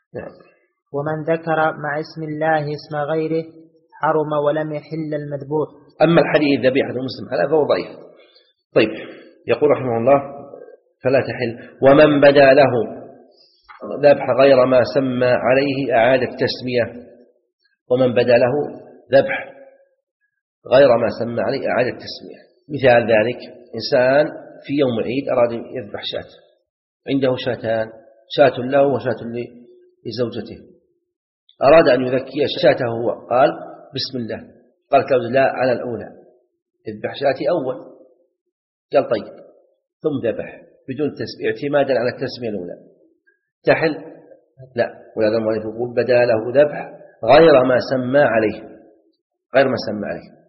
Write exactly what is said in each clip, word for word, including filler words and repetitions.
نعم. ومن ذكر مع اسم الله اسم غيره حرم ولم يحل المذبوح. أما الحديث ذبيحة المسلم على فهو ضعيف. طيب يقول رحمه الله فلا تحل. ومن بدا له ذبح غير ما سمى عليه أعاد التسمية. ومن بدا له ذبح غير ما سمى عليه أعاد التسمية. مثال ذلك إنسان في يوم العيد أراد يذبح شاة، عنده شاتان، شاة له وشاة لزوجته، أراد أن يذكي شاته هو، قال بسم الله، قالت له لا على الأولى، اذبح شاتي أول، قال طيب، ثم ذبح بدون تسمية اعتمادا على التسمية الأولى، تحل؟ لا. ولهذا المؤلف يقول بدا له ذبح غير ما سمى عليه، غير ما سمى عليه.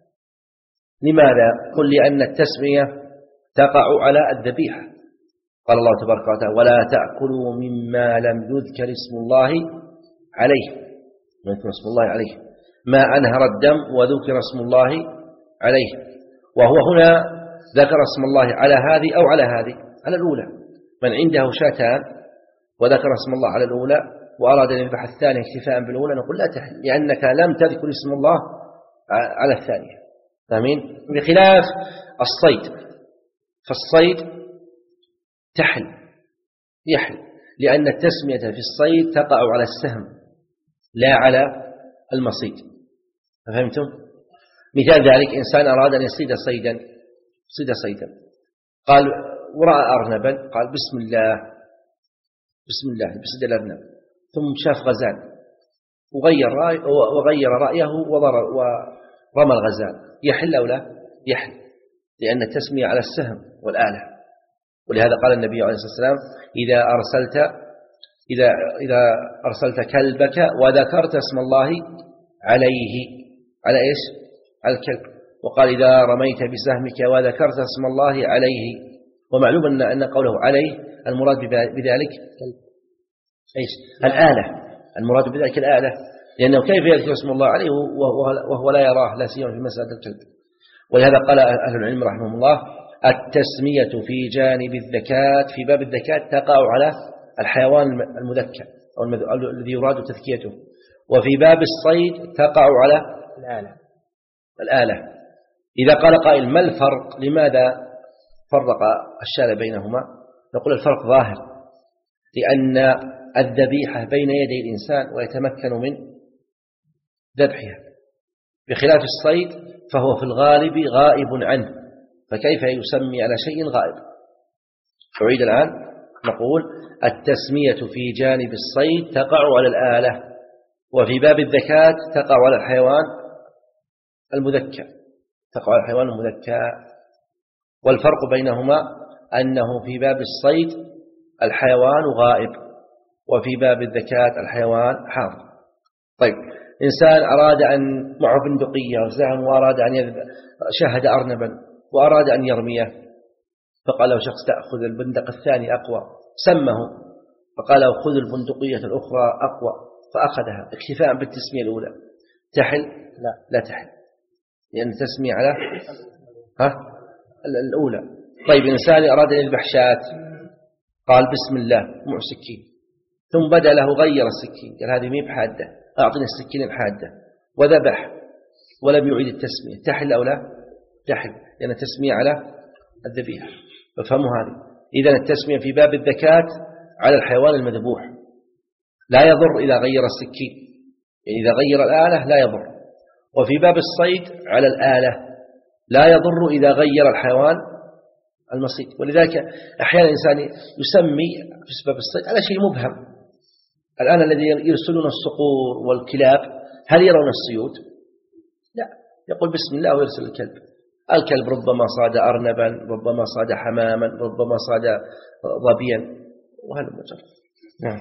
لماذا؟ قل لأن التسمية تقع على الذبيحة. قال الله تبارك وتعالى ولا تأكلوا مما لم يذكر اسم الله عليه، ما يذكر اسم الله عليه، ما أنهر الدم وذكر اسم الله عليه. وهو هنا ذكر اسم الله على هذه أو على هذه، على الأولى. من عنده شاتان وذكر اسم الله على الأولى وأراد أن يذبح الثانية اكتفاء بالأولى، نقول لا تحل لأنك لم تذكر اسم الله على الثانية. فاهمين؟ بخلاف الصيد، فالصيد تحل يحل لأن التسمية في الصيد تقع على السهم لا على المصيد. فهمتم؟ مثال ذلك إنسان أراد أن يصيد صيدا، صيد صيدا، قال ورأى أرنبا، قال بسم الله، بسم الله بصيد الأرنب، ثم شاف غزال وغير رأيه, وغير رأيه ورمى الغزال، يحل أو لا؟ يحل لأن التسمية على السهم والآلة. ولهذا قال النبي عليه الصلاة والسلام إذا أرسلت إذا إذا أرسلت كلبك وذكرت اسم الله عليه، على إيش؟ على الكلب. وقال إذا رميت بسهمك وذكرت اسم الله عليه. ومعلوم أن أن قوله عليه المراد بذلك إيش؟ الآلة، المراد بذلك الآلة، لأنه كيف يذكر اسم الله عليه وهو لا يراه، لا سيما في مسألة الكلب. ولهذا قال أهل العلم رحمهم الله التسمية في جانب الذكاة، في باب الذكاة تقع على الحيوان المذكى أو الذي يراد تذكيته، وفي باب الصيد تقع على الآلة. الآلة. إذا قال قائل ما الفرق؟ لماذا فرق الشارع بينهما؟ نقول الفرق ظاهر، لأن الذبيحة بين يدي الإنسان ويتمكن من ذبحها، بخلاف الصيد فهو في الغالب غائب عنه، فكيف يسمي على شيء غائب؟ أعيد الآن، نقول التسمية في جانب الصيد تقع على الآلة، وفي باب الذكاة تقع على الحيوان المذكى، تقع على الحيوان المذكى. والفرق بينهما أنه في باب الصيد الحيوان غائب، وفي باب الذكاة الحيوان حاضر. طيب إنسان أراد أن معه بندقية وسهم وأراد أن يذبح، شاهد أرنبا وأراد أن يرميه، فقال له شخص تأخذ البندق الثاني أقوى، سمه فقال له خذ البندقية الأخرى أقوى، فأخذها اكتفاء بالتسمية الأولى، تحل؟ لا, لا تحل، لأن التسمية على ها الأولى. طيب إنسان أراد أن يذبح شاة، قال بسم الله مع سكين، ثم بدأ له غير السكين، قال هذه مي بحادة، أعطني السكين الحادة، وذبح ولم يعيد التسمية، تحل أو لا؟ تحل، لأن التسمية على الذبيحة. ففهموا هذه. إذن التسمية في باب الذكاة على الحيوان المذبوح، لا يضر إذا غير السكين، يعني إذا غير الآلة لا يضر. وفي باب الصيد على الآلة، لا يضر إذا غير الحيوان المصيد. ولذلك أحيانا الإنسان يسمي في سبب الصيد على شيء مبهم. الآن الذي يرسلون الصقور والكلاب هل يرون السيود؟ لا، يقول بسم الله ويرسل الكلب. الكلب ربما صاد أرنبا، ربما صاد حماما، ربما صاد ظبيا، وهذا مجرد. نعم.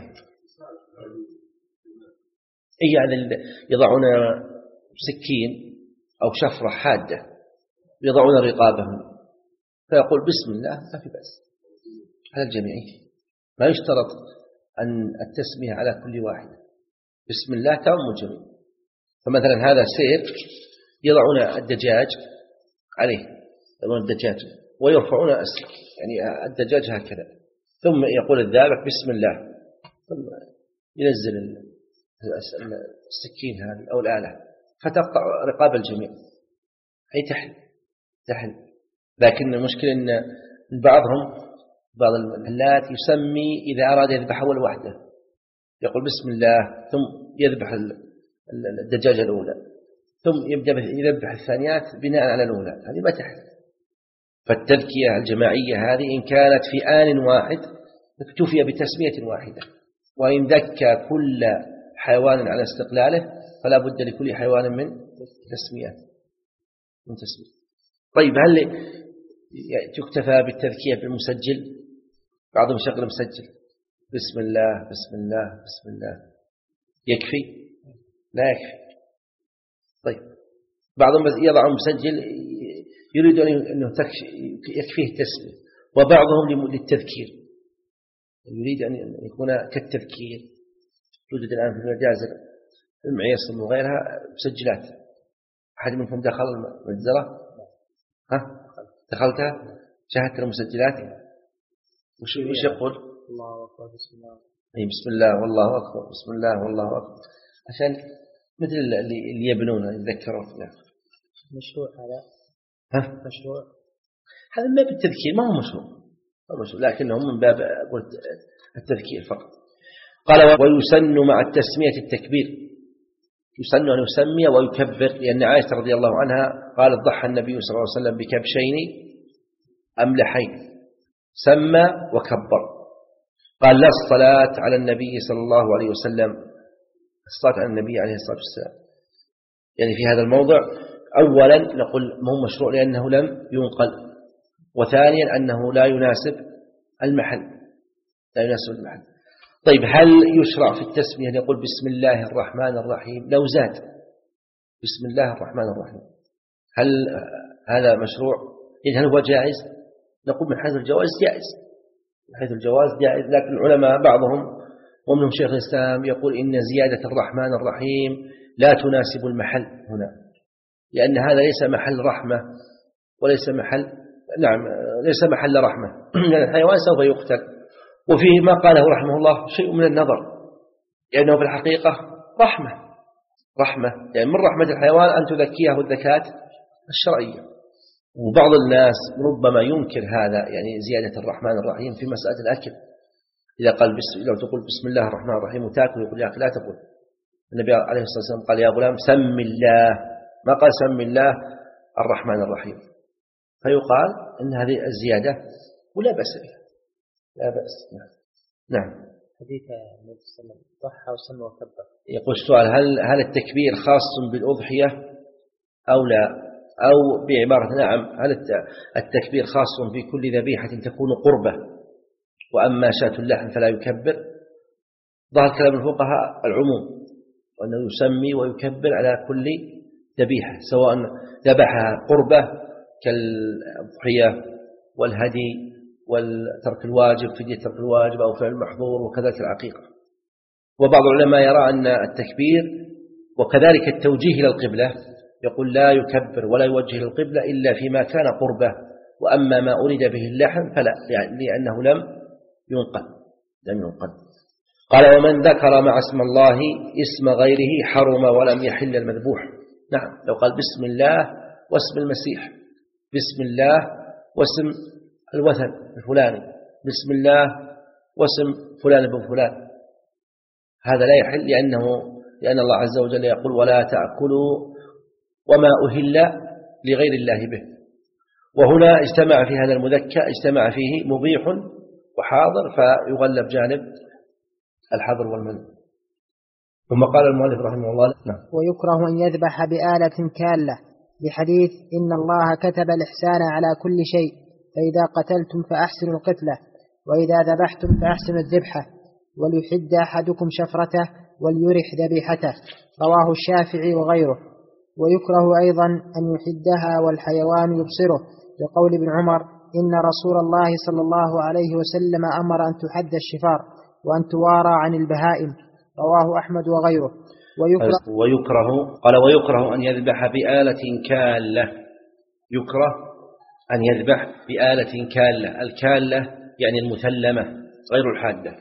أي يعني يضعون سكين أو شفرة حادة يضعون رقابهم، فيقول بسم الله ما في بأس على الجميع، ما يشترط أن التسمية على كل واحد، بسم الله تعم الجميع. فمثلا هذا سير يضعون الدجاج عليه، يضعون الدجاج ويرفعون يعني الدجاج هكذا، ثم يقول الذابح بسم الله، ثم ينزل السكين هذه أو الآلة فتقطع رقاب الجميع، هي تحل تحل. لكن المشكلة أن بعضهم بعض المحلات يسمي إذا أراد يذبح أول واحدة يقول بسم الله ثم يذبح الدجاجة الأولى ثم يبدأ يذبح الثانيات بناء على الأولى، هذه ما تحل. فالتذكية الجماعية هذه إن كانت في آن واحد اكتفي بتسمية واحدة، وإن ذكى كل حيوان على استقلاله فلا بد لكل حيوان من تسمية من تسمية. طيب هل تكتفى بالتذكية بالمسجل؟ بعضهم شغل مسجل بسم الله بسم الله بسم الله يكفي؟ لا يكفي. طيب بعضهم يضع مسجل يريد أنه يكفيه التسمية، وبعضهم للتذكير يريد أن يكون كالتذكير. توجد الآن في المجازر المعيصم وغيرها مسجلات. أحد منكم دخل المجزرة؟ ها؟ دخلتها؟ شاهدت المسجلات؟ وش وش يقول؟ الله أكبر بسم الله. أي بسم الله والله أكبر بسم الله والله أكبر، عشان مثل اللي يبنون يتذكرون. مشروع هذا؟ ها؟ مشروع؟ هذا ما بالتذكير، ما هو مشروع، ما مشروع، لكنه من باب التذكير فقط. قال ويسن مع التسمية التكبير، يسن أن يسمي ويكبر، لأن عائشة رضي الله عنها قالت ضحى النبي صلى الله عليه وسلم بكبشين أملحين سمى وكبر. قال لا الصلاة على النبي صلى الله عليه وسلم، الصلاة على النبي عليه الصلاة والسلام يعني في هذا الموضع أولا نقول ما هو مشروع لأنه لم ينقل، وثانيا أنه لا يناسب المحل، لا يناسب المحل. طيب هل يشرع في التسمية أن يقول بسم الله الرحمن الرحيم لو زاد بسم الله الرحمن الرحيم؟ هل هذا مشروع؟ إذن هل هو جائز؟ نقول من حيث الجواز جائز، من حيث الجواز جائز، لكن العلماء بعضهم ومنهم شيخ الإسلام يقول إن زيادة الرحمن الرحيم لا تناسب المحل هنا، لأن هذا ليس محل رحمة وليس محل نعم ليس محل رحمة لأن الحيوان سوف يقتل. وفيه ما قاله رحمه الله شيء من النظر، لأنه في الحقيقة رحمة رحمة يعني من رحمة الحيوان أن تذكيه الذكاة الشرعية. وبعض الناس ربما ينكر هذا يعني زيادة الرحمن الرحيم في مسألة الأكل، إذا قال بس لو تقول بسم الله الرحمن الرحيم وتاكل يقول يا أخي لا تقول. النبي عليه الصلاة والسلام قال يا غلام سم الله، ما قال سم الله الرحمن الرحيم، فيقال أن هذه الزيادة ولا بأس بها، لا بأس. نعم. حديث النبي صلى الله عليه وسلم ضحى وسمى وكبر. يقول السؤال هل هل التكبير خاص بالأضحية أو لا؟ أو بعبارة نعم هل التكبير خاص في كل ذبيحة تكون قربة، وأما شاة اللحم فلا يكبر؟ ظهر كلام الفقهاء العموم، وأنه يسمي ويكبر على كل ذبيحة سواء ذبحها قربة كالأضحية والهدي والترك الواجب فدية ترك الواجب أو فعل المحظور وكذلك العقيقة. وبعض العلماء يرى أن التكبير وكذلك التوجيه إلى القبلة يقول لا يكبر ولا يوجه إلى القبلة إلا فيما كان قربة، وأما ما أريد به اللحم فلا، يعني لأنه لم ينقل لم ينقل. قال ومن ذكر مع اسم الله اسم غيره حرم ولم يحل المذبوح. نعم لو قال بسم الله واسم المسيح، بسم الله واسم الوثن الفلاني، بسم الله واسم فلان بن فلان، هذا لا يحل، لأنه لأن الله عز وجل يقول ولا تأكلوا وما أهل لغير الله به. وهنا اجتمع في هذا المذكى اجتمع فيه مبيح وحاضر، فيغلب جانب الحظر والمنع. ثم قال المؤلف رحمه الله نعم. ويكره أن يذبح بآلة كالة لحديث إن الله كتب الإحسان على كل شيء، فإذا قتلتم فأحسنوا القتلة، وإذا ذبحتم فأحسنوا الذبحة، وليحد أحدكم شفرته وليرح ذبيحته، رواه الشافعي وغيره. ويكره أيضا أن يحدها والحيوان يبصره، لقول ابن عمر إن رسول الله صلى الله عليه وسلم أمر أن تحد الشفار وأن توارى عن البهائم، رواه أحمد وغيره. ويكره, ويكره قال ويكره أن يذبح بآلة كالة، يكره أن يذبح بآلة كالة، الكالة يعني المثلمة غير الحادة،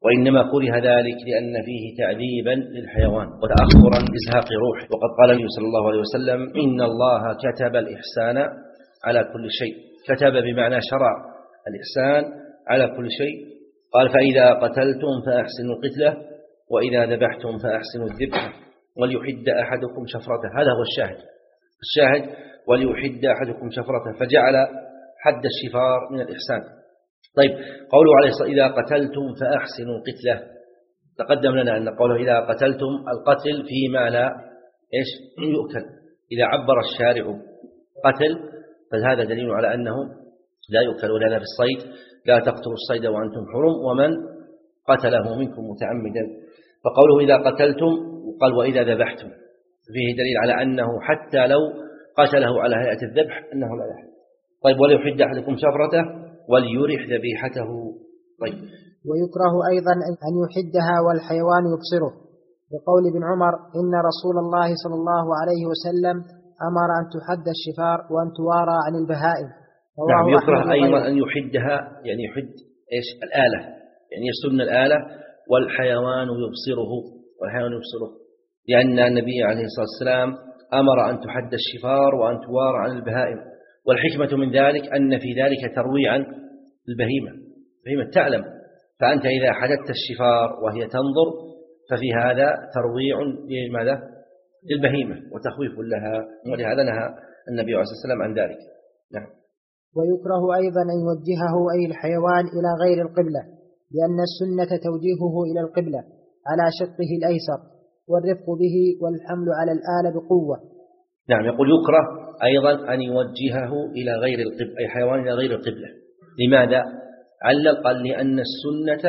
وإنما كره ذلك لأن فيه تعذيبا للحيوان وتأخرا بإزهاق روح. وقد قال النبي صلى الله عليه وسلم إن الله كتب الإحسان على كل شيء. كتب بمعنى شرع الإحسان على كل شيء. قال فإذا قتلتم فأحسنوا القتلة وإذا ذبحتم فأحسنوا الذبح وليحد أحدكم شفرته. هذا هو الشاهد الشاهد وليحد أحدكم شفرته، فجعل حد الشفار من الإحسان. طيب قوله عليه الصلاة إذا قتلتم فأحسنوا القتلة، تقدم لنا أن قوله إذا قتلتم القتل فيما لا إيش يؤكل. إذا عبر الشارع قتل فهذا دليل على أنه لا يؤكل، ولهذا في الصيد لا تقتلوا الصيد وأنتم حرم ومن قتله منكم متعمدا. فقوله إذا قتلتم قال وإذا ذبحتم فيه دليل على أنه حتى لو قتله على هيئة الذبح أنه لا يحل. طيب وليحد أحدكم شفرته وليرح ذبيحته. طيب ويكره أيضا أن يحدها والحيوان يبصره، بقول ابن عمر إن رسول الله صلى الله عليه وسلم أمر أن تحد الشفار وأن توارى عن البهائم. نعم يكره أيضا أن يحدها، يعني يحد إيش الآلة، يعني يسن الآلة والحيوان يبصره والحيوان يبصره لأن النبي عليه الصلاة والسلام أمر أن تحد الشفار وأن توارى عن البهائم. والحكمة من ذلك أن في ذلك ترويعا البهيمة، البهيمة تعلم، فأنت إذا حددت الشفار وهي تنظر ففي هذا ترويع لماذا؟ للبهيمة وتخويف لها، ولهذا نهى النبي عليه الصلاة والسلام عن ذلك. نعم. ويكره أيضا أن يوجهه أي الحيوان إلى غير القبلة، لأن السنة توجيهه إلى القبلة على شقه الأيسر والرفق به والحمل على الآلة بقوة. نعم يقول يكره أيضا أن يوجهه إلى غير القبلة، أي حيوان إلى غير القبلة. لماذا؟ علل قال لأن السنة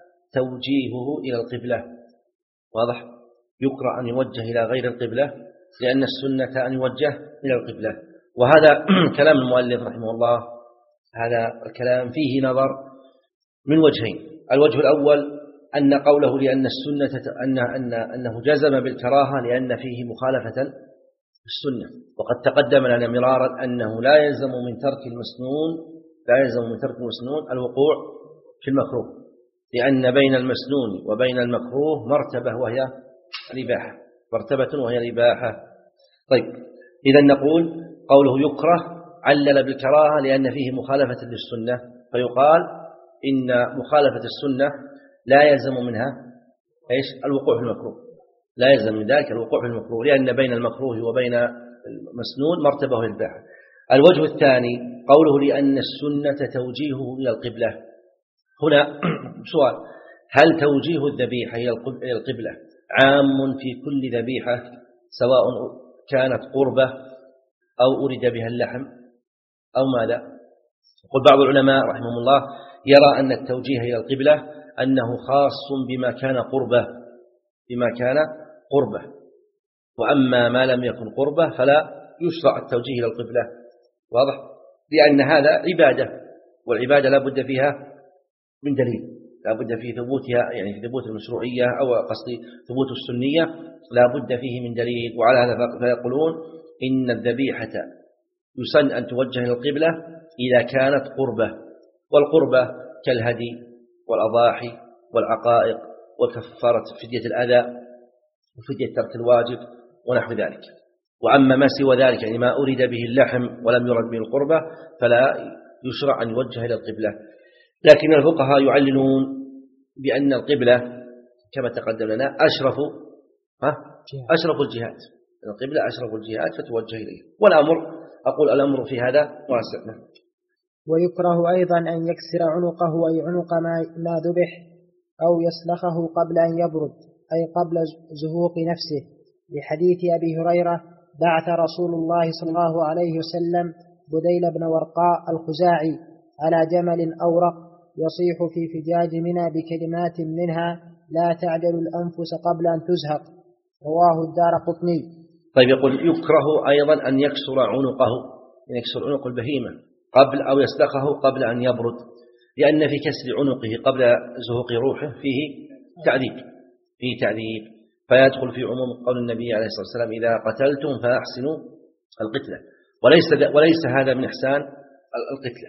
توجيهه إلى القبلة. واضح؟ يكره أن يوجه إلى غير القبلة لأن السنة أن يوجه إلى القبلة. وهذا كلام المؤلف رحمه الله، هذا الكلام فيه نظر من وجهين. الوجه الأول أن قوله لأن السنة أن أن أنه جزم بالكراهة لأن فيه مخالفة السنة، وقد تقدم لنا مرارا أنه لا يلزم من ترك المسنون لا يلزم من ترك المسنون الوقوع في المكروه، لأن بين المسنون وبين المكروه مرتبة وهي الإباحة، مرتبة وهي الإباحة. طيب إذا نقول قوله يكره علل بالكراهة لأن فيه مخالفة للسنة، فيقال إن مخالفة السنة لا يلزم منها إيش الوقوع في المكروه، لا يلزم من ذلك الوقوع في المكروه، لأن بين المكروه وبين المسنون مرتبة وهي الإباحة. الوجه الثاني قوله لأن السنة توجيهه إلى القبلة. هنا سؤال: هل توجيه الذبيحة إلى القبلة عام في كل ذبيحة سواء كانت قربة أو أريد بها اللحم أو ماذا؟ يقول بعض العلماء رحمهم الله يرى أن التوجيه إلى القبلة أنه خاص بما كان قربة بما كان قربة وأما ما لم يكن قربة فلا يشرع التوجيه إلى القبلة. واضح؟ لأن هذا عبادة، والعبادة لا بد فيها من دليل، لا بد في ثبوتها، يعني في ثبوت المشروعية أو قصدي ثبوت السنية لا بد فيه من دليل. وعلى هذا فيقولون إن الذبيحة يسن أن توجه إلى القبلة إذا كانت قربة، والقربة كالهدي والأضاحي والعقائق وكفارة فدية الأذى وفدية ترك الواجب ونحو ذلك. وأما ما سوى ذلك يعني ما أريد به اللحم ولم يرد به القربة فلا يشرع أن يوجه إلى القبلة. لكن الفقهاء يعللون بأن القبلة كما تقدم لنا أشرف ها أشرف الجهات، القبلة أشرف الجهات فتوجه إليه، والأمر أقول الأمر في هذا واسع. ويكره أيضا أن يكسر عنقه أي عنق ما ذبح أو يسلخه قبل أن يبرد أي قبل زهوق نفسه، لحديث أبي هريرة بعث رسول الله صلى الله عليه وسلم بديل بن ورقاء الخزاعي على جمل أورق يصيح في فجاج منى بكلمات منها لا تعجل الأنفس قبل أن تزهق، رواه الدارقطني. طيب يقول يكره أيضا أن يكسر عنقه، أن يكسر عنق البهيمة قبل أو يسلخه قبل أن يبرد، لأن في كسر عنقه قبل زهوق روحه فيه تعذيب فيه تعذيب فيدخل في عموم قول النبي عليه الصلاة والسلام إذا قتلتم فأحسنوا القتلة، وليس وليس هذا من إحسان القتلة.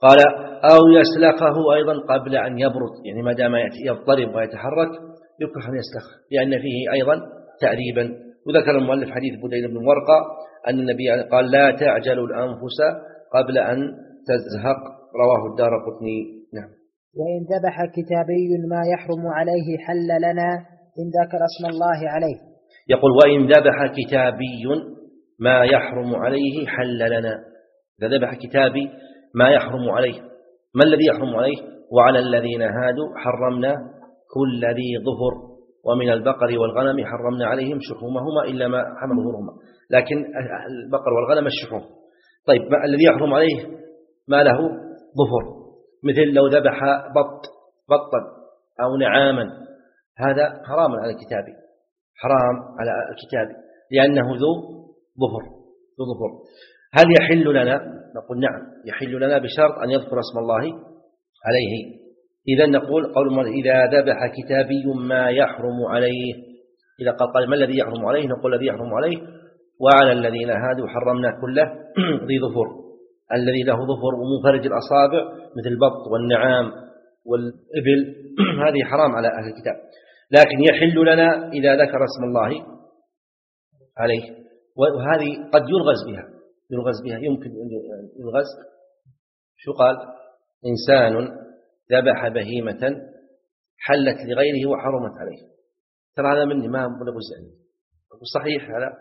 قال أو يسلخه أيضا قبل أن يبرد، يعني ما دام يضطرب ويتحرك يكره أن يسلخه لأن فيه أيضا تأريبا. وذكر المؤلف حديث بدين بن ورقة أن النبي قال لا تعجلوا الأنفس قبل أن تزهق، رواه الدارقطني. نعم. وإن ذبح كتابي ما يحرم عليه حل لنا إن ذكر اسم الله عليه. يقول وإن ذبح كتابي ما يحرم عليه حل لنا. إذا ذبح كتابي ما يحرم عليه، ما الذي يحرم عليه؟ وعلى الذين هادوا حرمنا كل ذي ظهر ومن البقر والغنم حرمنا عليهم شحومهما إلا ما حمل ظهورهما، لكن البقر والغنم الشحوم. طيب ما الذي يحرم عليه ما له ظهر، مثل لو ذبح بط بطا أو نعاما، هذا حرام على الكتابي، حرام على الكتابي لأنه ذو ظهر ذو ظهر. هل يحل لنا؟ نقول نعم يحل لنا بشرط أن يذكر اسم الله عليه. إذا نقول قول إذا ذبح كتابي ما يحرم عليه، إذا قال قال ما الذي يحرم عليه نقول الذي يحرم عليه وعلى الذين هادوا حرمنا كله ذي ظفر، الذي له ظفر ومنفرج الأصابع مثل البط والنعام والإبل هذه حرام على أهل الكتاب، لكن يحل لنا إذا ذكر اسم الله عليه. وهذه قد يلغز بها يلغز بها يمكن يلغز. شو قال؟ إنسان ذبح بهيمة حلت لغيره وحرمت عليه، ترى هذا مني ما بلغز يعني صحيح. هذا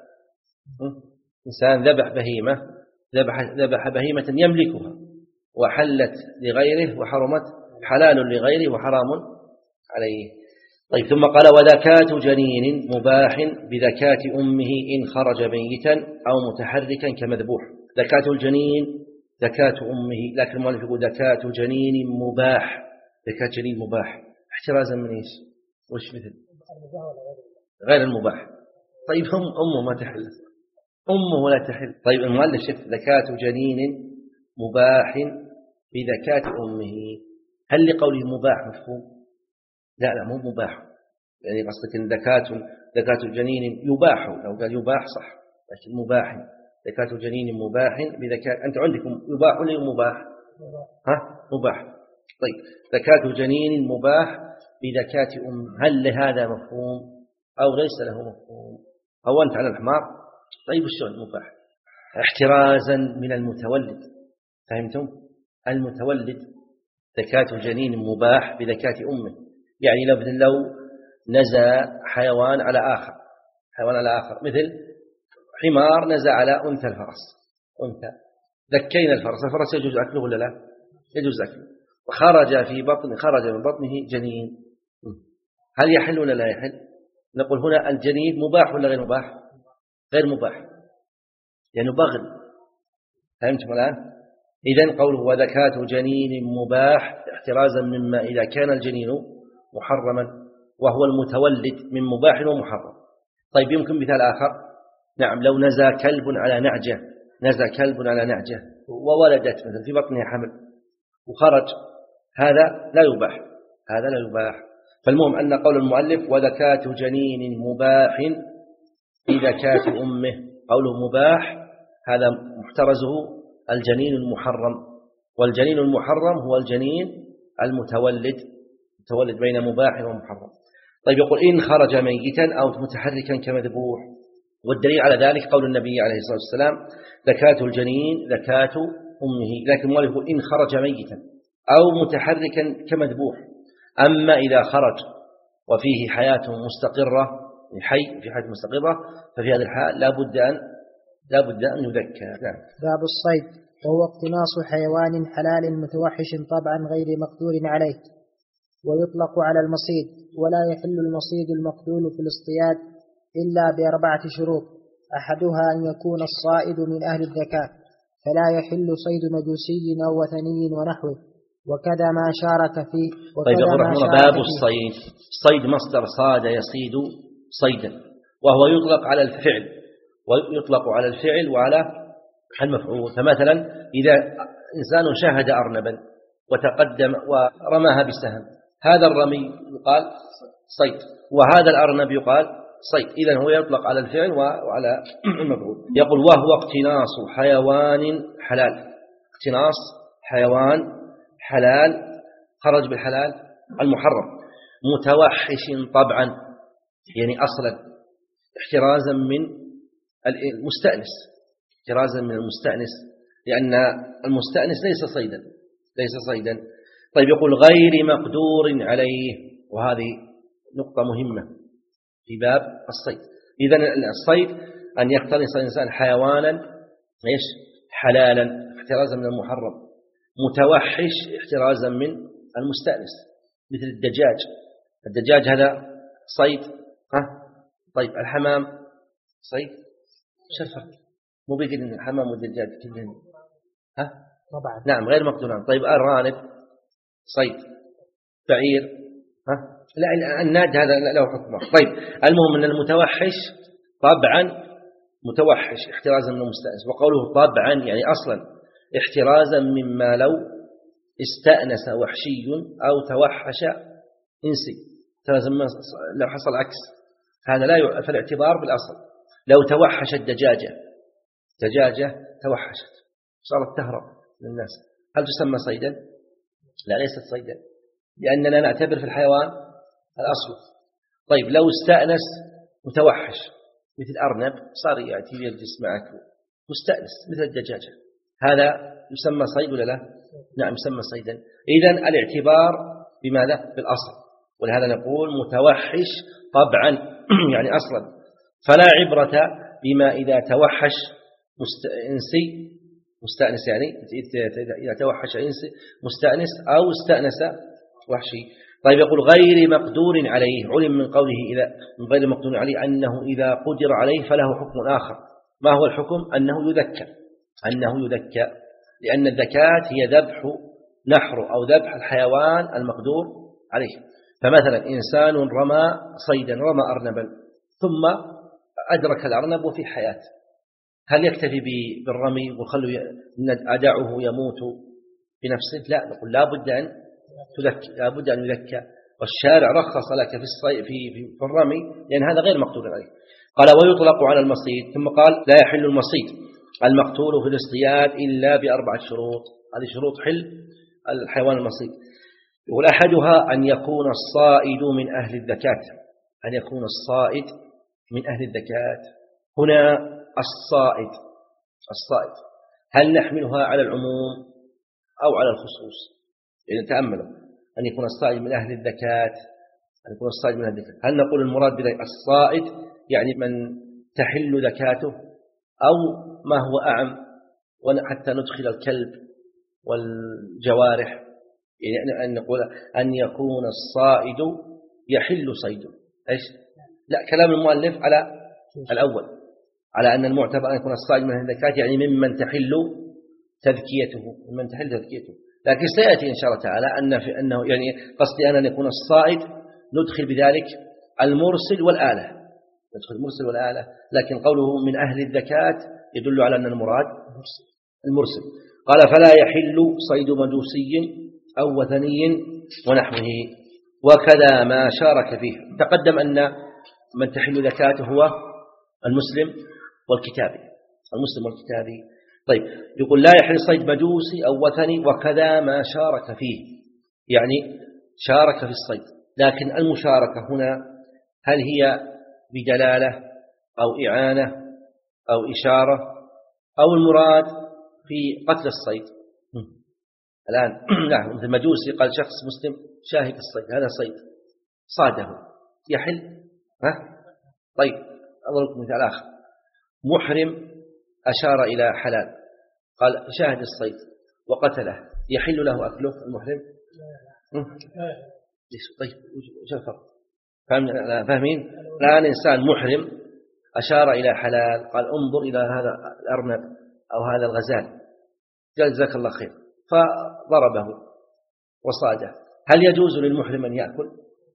إنسان ذبح بهيمة ذبح ذبح بهيمة يملكها وحلت لغيره وحرمت، حلال لغيره وحرام عليه. طيب ثم قال وذكاة جنين مباح بذكاة أمه إن خرج ميتا أو متحركا كمذبوح. ذكاة الجنين ذكاة أمه، لكن المؤلف يقول ذكاة جنين مباح، ذكاة جنين مباح احترازا من إيش؟ وش مثل غير المباح. طيب هم أمه ما تحل، أمه لا تحل. طيب المؤلف شف ذكاة جنين مباح بذكاة أمه، هل لقوله مباح مفهوم؟ لا لا مو مباح، يعني قصدك إن ذكاة ذكاة الجنين يباح، لو قال يباح صح، لكن مباح ذكاة الجنين مباح بذكاة. أنت عندكم يباح ولا مباح؟ ها مباح. طيب ذكاة جنين مباح بذكاة أم، هل لهذا مفهوم أو ليس له مفهوم؟ أو أنت على الحمار. طيب الشغل مباح احترازا من المتولد، فهمتم؟ المتولد ذكاة الجنين مباح بذكاة أمه، يعني لو لو نزى حيوان على آخر حيوان على آخر مثل حمار نزى على أنثى الفرس، أنثى ذكينا الفرس، الفرس يجوز أكله ولا لا؟ يجوز أكله، وخرج في بطن خرج من بطنه جنين، هل يحل ولا لا يحل؟ نقول هنا الجنين مباح ولا غير مباح؟ غير مباح يعني بغل، فهمتم الآن؟ إذن قوله وذكاة جنين مباح احترازا مما إذا كان الجنين محرما وهو المتولد من مباح ومحرم. طيب يمكن مثال آخر، نعم لو نزى كلب على نعجة، نزى كلب على نعجة وولدت مثلا في بطنها حمل وخرج، هذا لا يباح، هذا لا يباح. فالمهم أن قول المؤلف وذكاة جنين مباح بذكاة أمه، قوله مباح هذا محترزه الجنين المحرم، والجنين المحرم هو الجنين المتولد، متولد بين مباح ومحرم. طيب يقول إن خرج ميتا أو متحركا كمذبوح، والدليل على ذلك قول النبي عليه الصلاة والسلام ذكاة الجنين ذكاة أمه، لكن المؤلف يقول إن خرج ميتا أو متحركا كمذبوح. أما إذا خرج وفيه حياة مستقرة، حي في حياة مستقرة، ففي هذا الحال لا بد أن لا بد أن يذكى. باب الصيد، وهو اقتناص حيوان حلال متوحش طبعا غير مقدور عليه، ويطلق على المصيد، ولا يحل المصيد المقتول في الاصطياد إلا بأربعة شروط، أحدها أن يكون الصائد من أهل الذكاء، فلا يحل صيد مجوسي أو وثني ونحوه، وكذا ما شارك فيه. طيب يقول رحمه الله باب الصيد. الصيد مصدر صاد يصيد صيدا، وهو يطلق على الفعل ويطلق على الفعل وعلى المفعول. فمثلا إذا إنسان شاهد أرنبا وتقدم ورماها بالسهم، هذا الرمي يقال صيد، وهذا الأرنب يقال صيد، إذن هو يطلق على الفعل وعلى المفعول. يقول وهو اقتناص حيوان حلال، اقتناص حيوان حلال خرج بالحلال المحرم. متوحش طبعا يعني أصلا احترازا من المستأنس، احترازا من المستأنس، لأن المستأنس ليس صيدا ليس صيدا طيب يقول غير مقدور عليه، وهذه نقطة مهمة في باب الصيد. إذن الصيد أن يقتنص الإنسان حيوانا إيش حلالا احترازا من المحرم، متوحش احترازا من المستأنس مثل الدجاج. الدجاج هذا صيد ها طيب الحمام صيد شو الفرق؟ مو بيقول إن الحمام والدجاج كلهم ها طبعا نعم غير مقدوران. طيب الرانب صيد، بعير ها لا الناد هذا له حكمه. طيب المهم أن المتوحش طبعا متوحش احترازا من المستأنس، وقوله طبعا يعني أصلا احترازا مما لو استأنس وحشي أو توحش إنسي، لو حصل عكس هذا لا ي... فالاعتبار بالأصل. لو توحش الدجاجة دجاجة توحشت صارت تهرب من الناس، هل تسمى صيدا؟ لا ليست صيدا، لأننا نعتبر في الحيوان الأصل. طيب لو استأنس متوحش مثل أرنب صار يأتي يجلس معك مستأنس مثل الدجاجة، هذا يسمى صيد ولا لا؟ نعم يسمى صيدا. إذن الاعتبار بماذا؟ بالأصل، ولهذا نقول متوحش طبعا يعني أصلا. فلا عبرة بما إذا توحش إنسي مستأنس، يعني إذا توحش إنسي مستأنس أو استأنس وحشي. طيب يقول غير مقدور عليه، علم من قوله إذا من غير مقدور عليه أنه إذا قدر عليه فله حكم آخر. ما هو الحكم؟ أنه يذكى أنه يذكى لأن الذكاة هي ذبح نحر أو ذبح الحيوان المقدور عليه. فمثلا إنسان رمى صيدا رمى أرنبا ثم أدرك الأرنب وفي حياة، هل يكتفي بالرمي وخلوا أدعه يموت بنفسه؟ لا، نقول لا بد أن تذكى لا بد أن يذكى، والشارع رخص لك في الصي... في في الرمي لأن هذا غير مقدور عليه. قال ويطلق على المصيد، ثم قال لا يحل المصيد المقتول في الاصطياد إلا بأربعة شروط. هذه شروط حل الحيوان المصيد. يقول أحدها أن يكون الصائد من أهل الذكاة، أن يكون الصائد من أهل الذكاة. هنا الصائد الصائد هل نحملها على العموم أو على الخصوص؟ يعني تأملوا أن يكون الصائد من أهل الذكاة، أن يكون الصائد من أهل الذكاة، هل نقول المراد بذلك الصائد يعني من تحل ذكاته، أو ما هو أعم وحتى ندخل الكلب والجوارح؟ يعني أن نقول أن يكون الصائد يحل صيده إيش؟ لا، كلام المؤلف على الأول، على أن المعتبر أن يكون الصائد من أهل الذكاة يعني ممن تحل تذكيته ممن تحل تذكيته. لكن سيأتي إن شاء الله تعالى أن في أنه يعني قصدي أن يكون الصائد ندخل بذلك المرسل والآلة، ندخل المرسل والآلة، لكن قوله من أهل الذكاة يدل على أن المراد المرسل. قال فلا يحل صيد مجوسي أو وثني ونحوه، وكذا ما شارك فيه. تقدم أن من تحل ذكاته هو المسلم والكتابي، المسلم والكتابي. طيب يقول لا يحل صيد مجوسي أو وثني وكذا ما شارك فيه، يعني شارك في الصيد، لكن المشاركة هنا هل هي بدلالة أو إعانة أو إشارة، أو المراد في قتل الصيد؟ الآن نعم مثل مجوسي قال شخص مسلم شاهد الصيد، هذا صيد صاده يحل ها؟ طيب أضربكم مثال آخر، محرم أشار إلى حلال قال شاهد الصيد وقتله، يحل له أكله المحرم؟ طيب شو الفرق؟ فاهمين؟ الآن إنسان محرم أشار إلى حلال قال انظر إلى هذا الأرنب أو هذا الغزال، قال جزاك الله خير، فضربه وصاده، هل يجوز للمحرم أن يأكل؟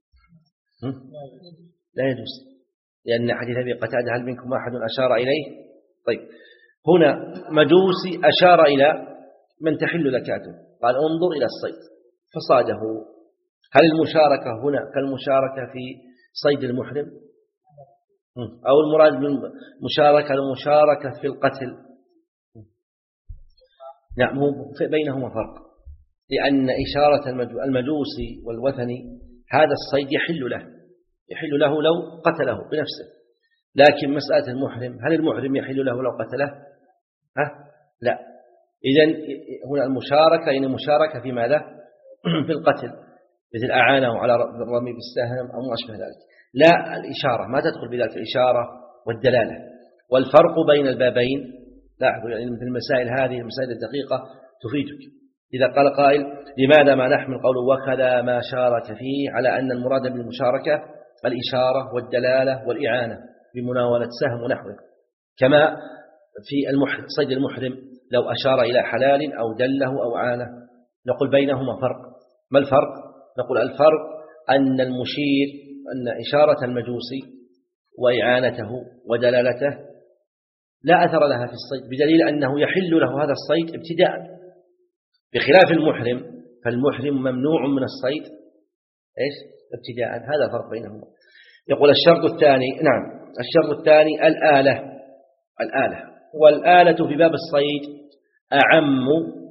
لا يجوز، لأن حديث أبي قتادة هل منكم أحد أشار إليه؟ طيب هنا مجوسي أشار إلى من تحل ذكاته قال انظر إلى الصيد فصاده، هل المشاركة هنا كالمشاركة في صيد المحرم، أو المراد بالمشاركة المشاركة في القتل؟ نعم بينهما فرق، لأن إشارة المجوسي والوثني هذا الصيد يحل له يحل له لو قتله بنفسه، لكن مسألة المحرم هل المحرم يحل له لو قتله؟ ها؟ لا. إذن هنا المشاركة يعني مشاركة في ماذا؟ في القتل، مثل أعانه على الرمي بالسهم أو ما أشبه ذلك. لا، الإشارة ما تدخل بذلك، الإشارة والدلالة. والفرق بين البابين لاحظوا، يعني مثل المسائل هذه المسائل الدقيقة تفيدك. إذا قال قائل لماذا ما نحمل قوله وكذا ما شارك فيه على أن المراد بالمشاركة الإشارة والدلالة والإعانة بمناولة سهم ونحوه، كما في المحرم صيد المحرم لو أشار إلى حلال أو دله أو عانه، نقول بينهما فرق. ما الفرق؟ نقول الفرق أن المشير أن إشارة المجوسي وإعانته ودلالته لا أثر لها في الصيد، بدليل أنه يحل له هذا الصيد ابتداء، بخلاف المحرم فالمحرم ممنوع من الصيد إيش؟ ابتداء. هذا الفرق بينهما. يقول الشرط الثاني، نعم الشرط الثاني الآلة. الآلة والآلة في باب الصيد أعم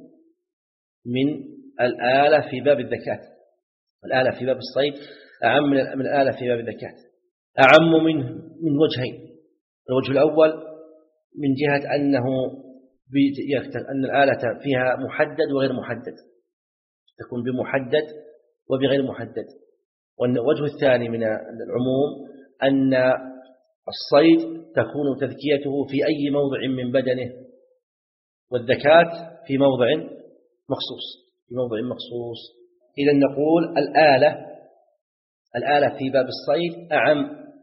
من الآلة في باب الذكاة. الآلة في باب الصيد أعم من الآلة في باب الذكاة، أعم من من وجهين. الوجه الأول من جهة أنه أن الآلة فيها محدد وغير محدد، تكون بمحدد وبغير محدد. والوجه الثاني من العموم أن الصيد تكون تذكيته في أي موضع من بدنه، والذكاة في موضع مخصوص في موضع مخصوص. إذا نقول الآلة الآلة في باب الصيد أعم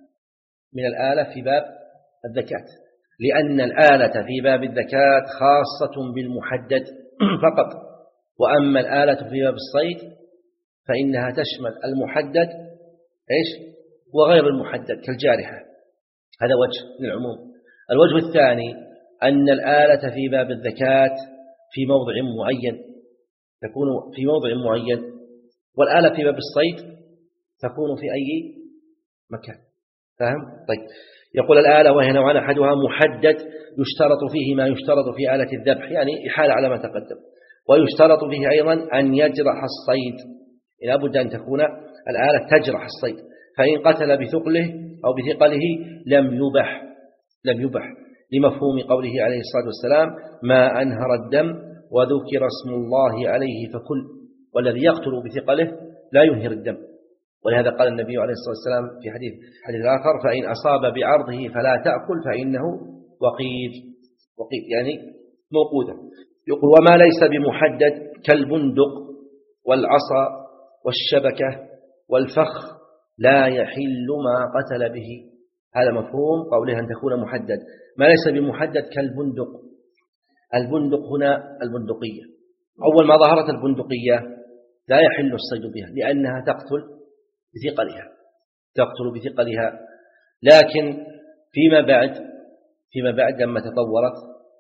من الآلة في باب الذكاة، لأن الآلة في باب الذكاة خاصة بالمحدد فقط، وأما الآلة في باب الصيد فإنها تشمل المحدد إيش وغير المحدد كالجارحة. هذا وجه من العموم. الوجه الثاني أن الآلة في باب الذكاة في موضع معين، تكون في موضع معين، والآلة في باب الصيد تكون في أي مكان. فهم؟ طيب. يقول الآلة وهي نوعان، أحدها محدد يشترط فيه ما يشترط في آلة الذبح، يعني إحالة على ما تقدم، ويشترط فيه أيضا أن يجرح الصيد، لا بد أن تكون الآلة تجرح الصيد، فإن قتل بثقله أو بثقله لم يبح لم يبح لمفهوم قوله عليه الصلاة والسلام ما أنهر الدم وذكر اسم الله عليه فكل، والذي يقتل بثقله لا ينهر الدم. ولهذا قال النبي عليه الصلاة والسلام في حديث حديث آخر فإن أصاب بعرضه فلا تأكل فإنه وقيد وقيد يعني موقودا. يقول وما ليس بمحدد كالبندق والعصا والشبكة والفخ لا يحل ما قتل به. هذا مفهوم قوله أن تكون محدد. ما ليس بمحدد كالبندق، البندق هنا البندقية، أول ما ظهرت البندقية لا يحل الصيد بها لأنها تقتل بثقلها تقتل بثقلها لكن فيما بعد فيما بعد لما تطورت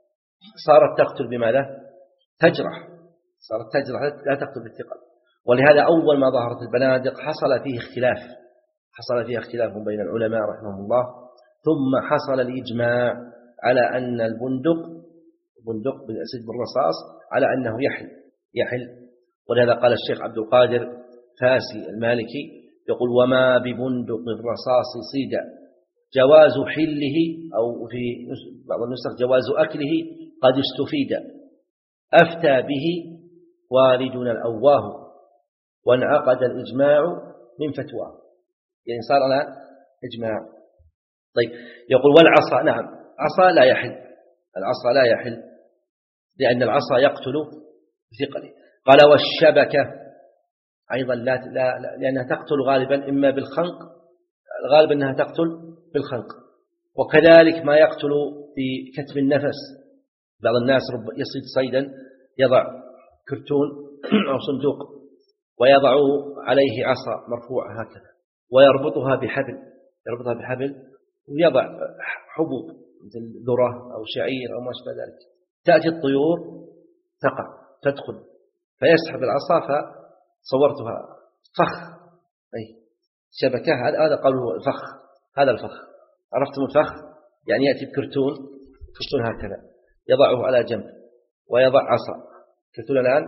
صارت تقتل بماذا؟ تجرح، صارت تجرح لا تقتل بالثقل. ولهذا أول ما ظهرت البنادق حصل فيه اختلاف حصل فيه اختلاف بين العلماء رحمهم الله، ثم حصل الإجماع على أن البندق بندق بالأسد بالرصاص على أنه يحل يحل ولهذا قال الشيخ عبد القادر فاسي المالكي يقول وما ببندق الرصاص صيدا جواز حله أو في بعض النسخ جواز أكله قد استفيد أفتى به والدنا الأواه وانعقد الإجماع من فتواه، يعني صار الآن إجماع. طيب يقول والعصا، نعم عصا لا يحل العصا لا يحل لأن العصا يقتل بثقله. قال والشبكة أيضا لا, لا, لا لأنها تقتل غالبا إما بالخنق، الغالب أنها تقتل بالخنق، وكذلك ما يقتل بكتم النفس. بعض الناس يصيد صيدا يضع كرتون أو صندوق ويضع عليه عصا مرفوعة هكذا ويربطها بحبل يربطها بحبل ويضع حبوب مثل ذرة أو شعير أو ما شابه ذلك، تأتي الطيور تقع تدخل فيسحب العصا فصورتها فخ، أي شبكة. هذا قوله الفخ، هذا الفخ، عرفتم الفخ؟ يعني يأتي بكرتون كرتون هكذا يضعه على جنب ويضع عصا كرتون الآن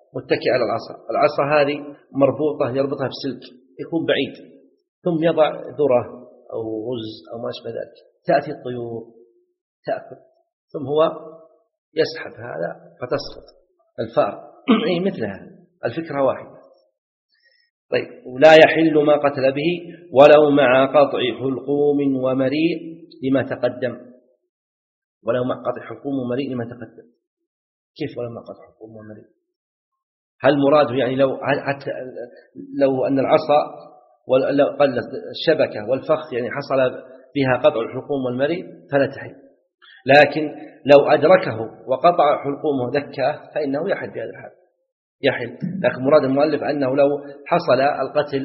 متكئ على العصا، العصا هذه مربوطة يربطها بسلك يكون بعيد، ثم يضع ذرة أو رز أو ما أشبه ذلك، تأتي الطيور تأكل، ثم هو يسحب هذا فتسقط الفأر. أي مثلها الفكرة واحدة. طيب، ولا يحل ما قتل به ولو مع قطع حلقوم ومريء لما تقدم. ولو مع قطع حلقوم ومريء لما تقدم. كيف ولو مع قطع حلقوم ومريء؟ هل مراده يعني لو حتى لو أن العصا قلت الشبكة والفخ يعني حصل بها قطع الحلقوم والمريء فلا تحل، لكن لو أدركه وقطع حلقومه ذكاه فإنه يحل في هذا الحال، يحل. لكن مراد المؤلف أنه لو حصل القتل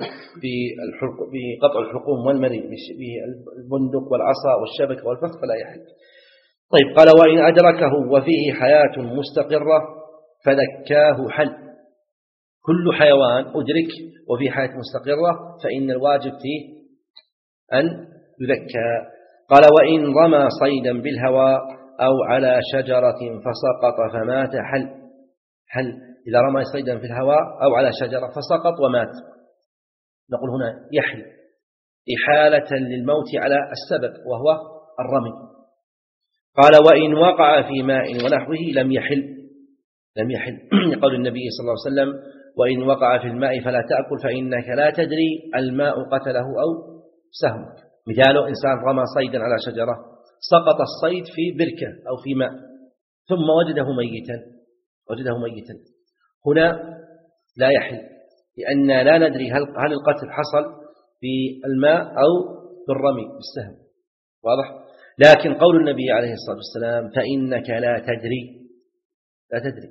بقطع الحلقوم والمريء بالبندق والعصا والشبكة والفخ فلا يحل. طيب، قال وإن أدركه وفيه حياة مستقرة فذكاه حل. كل حيوان أدرك وفيه حياة مستقرة فإن الواجب فيه أن يذكى. قال وإن رمى صيدا بالهواء أو على شجرة فسقط فمات حل. حل إذا رمى صيدا في الهواء أو على شجرة فسقط ومات، نقول هنا يحل إحالة للموت على السبب وهو الرمي. قال وإن وقع في ماء ونحوه لم يحل. لم يحل يقول النبي صلى الله عليه وسلم وإن وقع في الماء فلا تأكل فإنك لا تدري الماء قتله أو سهمك. مثاله إنسان رمى صيدا على شجرة، سقط الصيد في بركة أو في ماء ثم وجده ميتا وجده ميتا هنا لا يحل، لأن لا ندري هل هل القتل حصل في الماء أو بالرمي بالسهم، واضح؟ لكن قول النبي عليه الصلاة والسلام فإنك لا تدري لا تدري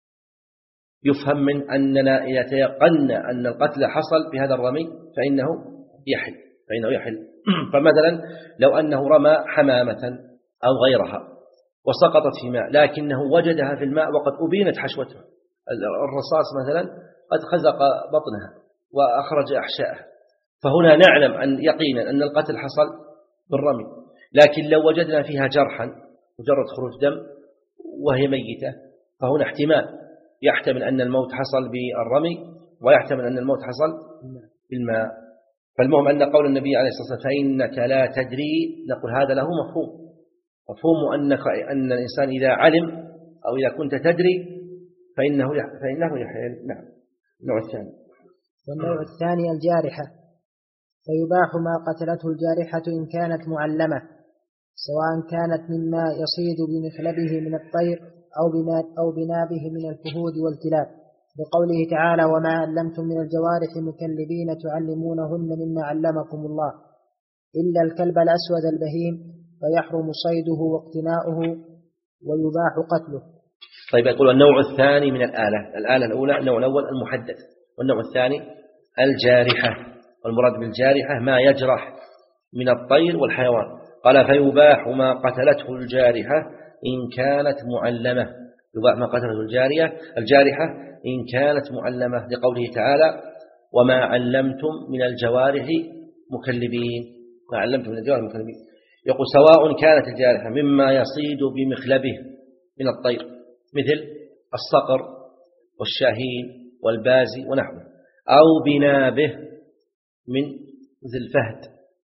يفهم من أننا إذا تيقنا أن القتل حصل بهذا الرمي فإنه يحل فإنه يحل. فمثلا لو أنه رمى حمامة أو غيرها وسقطت في ماء لكنه وجدها في الماء وقد أبينت حشوتها، الرصاص مثلا قد خزق بطنها وأخرج أحشائها، فهنا نعلم أن يقينا أن القتل حصل بالرمي. لكن لو وجدنا فيها جرحا مجرد خروج دم وهي ميتة فهنا احتمال، يحتمل أن الموت حصل بالرمي ويحتمل أن الموت حصل بالماء. فالمهم أن قول النبي عليه الصلاة والسلام فإنك لا تدري نقول هذا له مفهوم، مفهوم أنك أن الإنسان إذا علم أو إذا كنت تدري فإنه فإنه يحل. نعم. النوع الثاني. والنوع الثاني الجارحة، فيباح ما قتلته الجارحة إن كانت معلمة، سواء كانت مما يصيد بمخلبه من الطير أو بنابه من الفهود والكلاب، بقوله تعالى وما علمتم من الجوارح مكلبين تعلمونهن مما علمكم الله، إلا الكلب الأسود البهيم فيحرم صيده واقتناؤه ويباح قتله. طيب، يقول النوع الثاني من الآلة. الآلة الأولى النوع الأول المحدد، والنوع الثاني الجارحة، والمراد بالجارحة ما يجرح من الطير والحيوان. قال فيباح ما قتلته الجارحة إن كانت معلمة. يباح ما قتلته الجارية الجارحة إن كانت معلمة، لقوله تعالى وما علمتم من الجوارح مكلبين. ما علمتم من الجوارح مكلبين، يقول سواء كانت الجارحة مما يصيد بمخلبه من الطير مثل الصقر والشاهين والبازي ونحوه، أو بنابه من مثل الفهد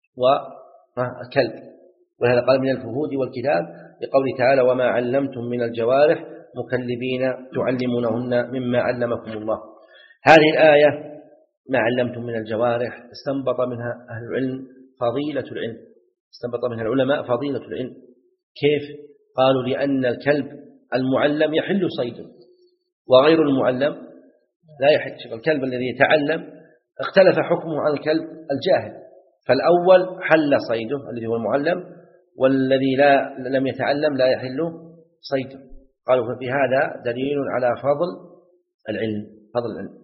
والكلب، وهذا قال من الفهود والكلاب، لقوله تعالى وما علمتم من الجوارح مكلبين تعلمونهن مما علمكم الله. هذه الآية ما علمتم من الجوارح استنبط منها أهل العلم فضيلة العلم، استنبط منها العلماء فضيلة العلم. كيف؟ قالوا لأن الكلب المعلم يحل صيده وغير المعلم لا يحل. شوف الكلب الذي يتعلم اختلف حكمه عن الكلب الجاهل، فالأول حل صيده الذي هو المعلم، والذي لا لم يتعلم لا يحل صيده. قالوا ففي هذا دليل على فضل العلم فضل العلم.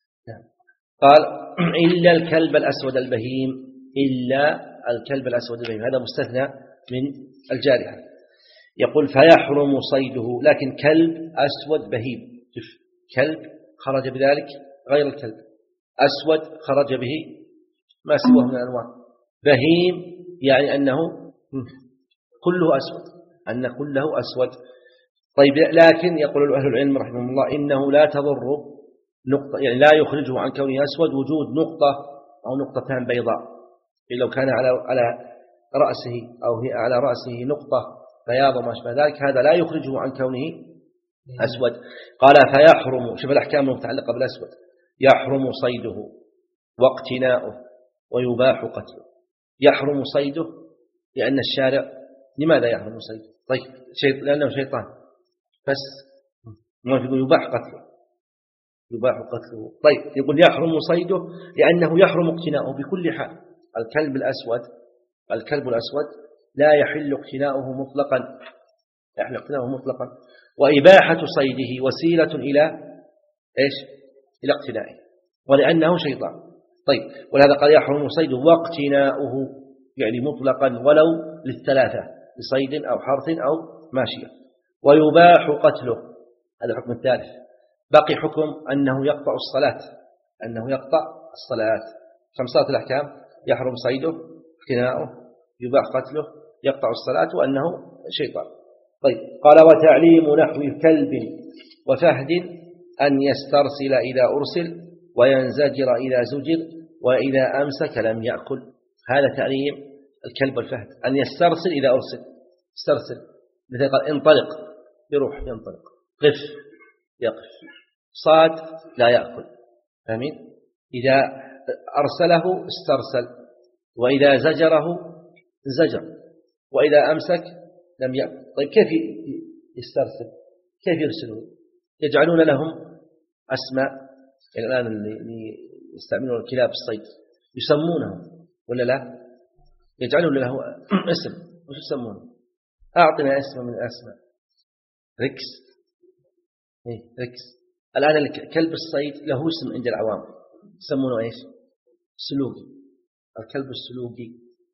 قال إلا الكلب الأسود البهيم، إلا الكلب الأسود البهيم، هذا مستثنى من الجارحة. يقول فيحرم صيده، لكن كلب أسود بهيم، كلب خرج بذلك غير الكلب، أسود خرج به ما سواه من الأنواع، بهيم يعني أنه كله أسود، أن كله أسود. طيب لكن يقول أهل العلم رحمه الله إنه لا تضر نقطة، يعني لا يخرجه عن كونه أسود وجود نقطة أو نقطتان بيضاء. لو كان على على رأسه أو هي على رأسه نقطة بياض وما شابه ذلك هذا لا يخرجه عن كونه أسود. قال فيحرم، شوف الأحكام المتعلقة بالأسود، يحرم صيده واقتناؤه ويباح قتله. يحرم صيده لأن الشارع، لماذا يحرم صيده؟ طيب شيء لأنه شيطان بس، ما يقول يباح قتله، يباح قتله. طيب يقول يحرم صيده لأنه يحرم اقتناؤه بكل حال. الكلب الأسود الكلب الأسود لا يحل اقتناؤه مطلقا، لا يحل اقتناؤه مطلقا، وإباحة صيده وسيلة إلى إيش؟ إلى اقتنائه، ولأنه شيطان. طيب ولهذا قال يحرم صيده واقتناؤه، يعني مطلقا ولو للثلاثة، لصيد أو حرث أو ماشية. ويباح قتله، هذا الحكم الثالث. بقي حكم أنه يقطع الصلاة، أنه يقطع الصلاة. خمسة الأحكام: يحرم صيده، اقتناؤه، يباح قتله، يقطع الصلاة، وأنه شيطان. طيب قال وتعليم نحو كلب وفهد أن يسترسل إذا أرسل وينزجر إذا زجر وإذا أمسك لم يأكل. هذا تعليم الكلب والفهد، أن يسترسل إذا أرسل. استرسل مثل قال انطلق يروح ينطلق، قف يقف، صاد لا يأكل، فاهمين؟ إذا أرسله استرسل، وإذا زجره زجر، وإذا أمسك لم يأكل. طيب كيف يسترسل؟ كيف يرسلون؟ يجعلون لهم أسماء، يعني الآن اللي يستعملون الكلاب الصيد يسمونهم ولا لا؟ يجعلون له اسم، وش يسمونه؟ أعطنا اسم من الأسماء. ريكس، إيه ريكس. الآن الكلب الصيد له اسم عند العوام يسمونه إيش؟ سلوقي. الكلب السلوقي،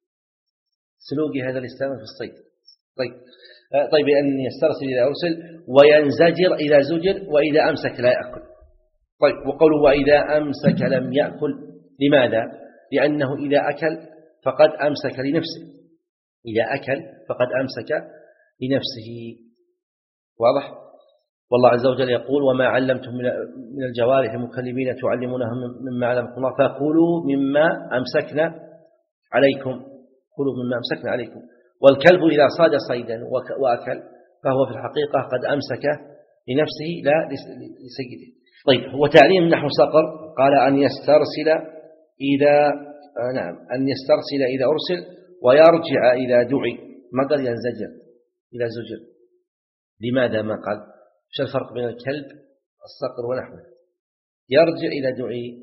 سلوقي هذا الاستعمال في الصيد. طيب طيب أن يسترسل إذا أرسل وينزجر إذا زجر وإذا أمسك لا يأكل. طيب وقوله وإذا أمسك لم يأكل، لماذا؟ لأنه إذا أكل فقد أمسك لنفسه، إذا أكل فقد أمسك لنفسه. واضح؟ والله عز وجل يقول وما علمتم من الجوارح مكلبين تعلمونها مما علمكم الله فكلوا مما أمسكنا عليكم، كلوا مما أمسكنا عليكم. والكلب إذا صاد صيدا وأكل فهو في الحقيقة قد أمسك لنفسه لا لسيده. طيب وتعليم نحو صقر قال أن يسترسل إذا نعم أن يسترسل إذا أرسل ويرجع إذا دعي، ما قال ينزجر إذا زجر. لماذا ما قال؟ شو الفرق بين الكلب الصقر ونحوه؟ يرجع إذا دعي،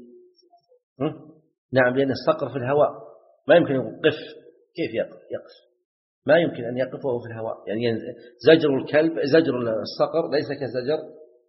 نعم لأن الصقر في الهواء ما يمكن يقف. كيف يقف؟ يقف ما يمكن أن يقف وهو في الهواء، يعني زجر الكلب زجر الصقر ليس كزجر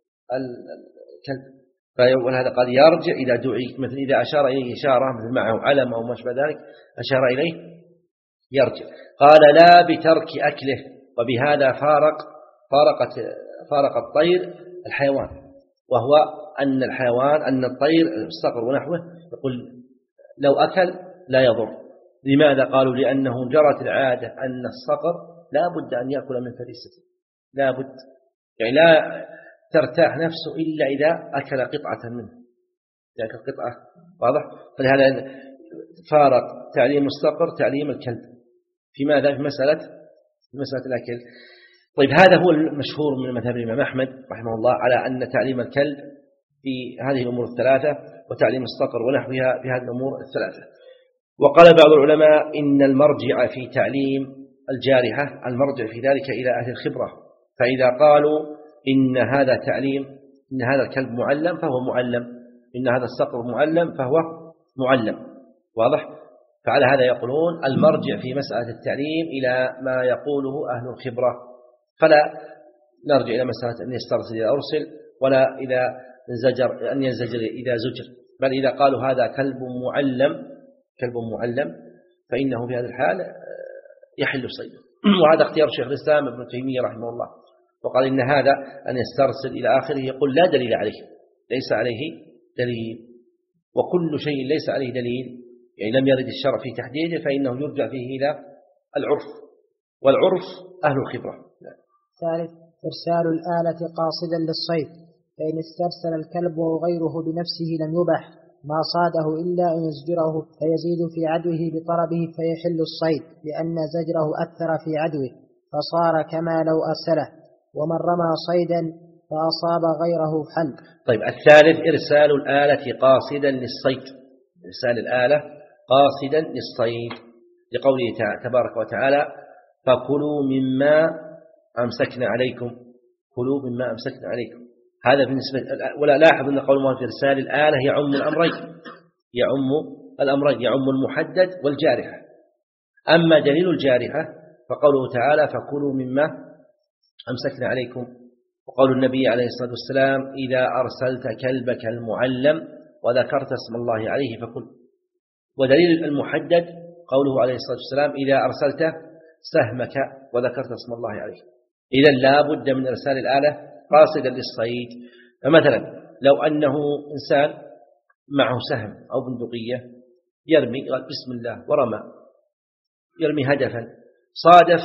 الكلب. ولهذا قال يرجع إذا دعي، مثل إذا أشار إليه إشارة مثل معه علم أو ما شابه ذلك أشار إليه يرجع. قال لا بترك أكله، وبهذا فارق فارقت فارق الطير الحيوان، وهو أن الحيوان أن الطير الصقر ونحوه يقول لو أكل لا يضر. لماذا؟ قالوا لأنه جرت العادة أن الصقر لا بد أن يأكل من فريسته، لا بد، يعني لا ترتاح نفسه إلا إذا أكل قطعة منه، يأكل قطعة. واضح؟ فلهذا فارق تعليم الصقر تعليم الكلب في ماذا؟ في مسألة في مسألة الأكل. طيب هذا هو المشهور من مذهب الإمام أحمد رحمه الله على أن تعليم الكلب في هذه الأمور الثلاثة وتعليم الصقر ونحوها في هذه الأمور الثلاثة. وقال بعض العلماء إن المرجع في تعليم الجارحة المرجع في ذلك إلى أهل الخبرة، فإذا قالوا إن هذا تعليم، إن هذا الكلب معلم فهو معلم، إن هذا الصقر معلم فهو معلم. واضح؟ فعلى هذا يقولون المرجع في مسألة التعليم إلى ما يقوله أهل الخبرة، فلا نرجع إلى مسألة أن يسترسل إذا أرسل ولا إذا زجر أن ينزجر إذا زجر، بل إذا قالوا هذا كلب معلم كلب معلم فإنه في هذا الحال يحل صيده. وهذا اختيار شيخ الإسلام ابن تيمية رحمه الله، وقال إن هذا أن يسترسل إلى آخره يقول لا دليل عليه، ليس عليه دليل، وكل شيء ليس عليه دليل يعني لم يرد الشرع في تحديده فإنه يرجع فيه إلى العرف، والعرف أهل الخبرة. ثالث إرسال الآلة قاصدا للصيد، فإن استرسل الكلب وغيره بنفسه لم يبح ما صاده إلا أن يزجره فيزيد في عدوه بطربه فيحل الصيد، لأن زجره أثر في عدوه فصار كما لو أرسله. ومن رمى صيدا فأصاب غيره حل. طيب الثالث إرسال الآلة قاصدا للصيد، إرسال الآلة قاصدا للصيد لقوله تبارك وتعالى فكلوا مما أمسكنا عليكم، كلوا مما أمسكنا عليكم. هذا بالنسبة، ولا لاحظ أن قول في إرسال الآلة يعم الأمرين، يعم الأمرين، يعم المحدد والجارحة. أما دليل الجارحة فقوله تعالى فكلوا مما أمسكنا عليكم، وقول النبي عليه الصلاة والسلام إذا أرسلت كلبك المعلم وذكرت اسم الله عليه فكل. ودليل المحدد قوله عليه الصلاة والسلام إذا أرسلت سهمك وذكرت اسم الله عليه. إذا لا بد من إرسال الآلة قاصدا للصيد. فمثلا لو أنه إنسان معه سهم أو بندقية يرمي قال بسم الله ورمى، يرمي هدفا، صادف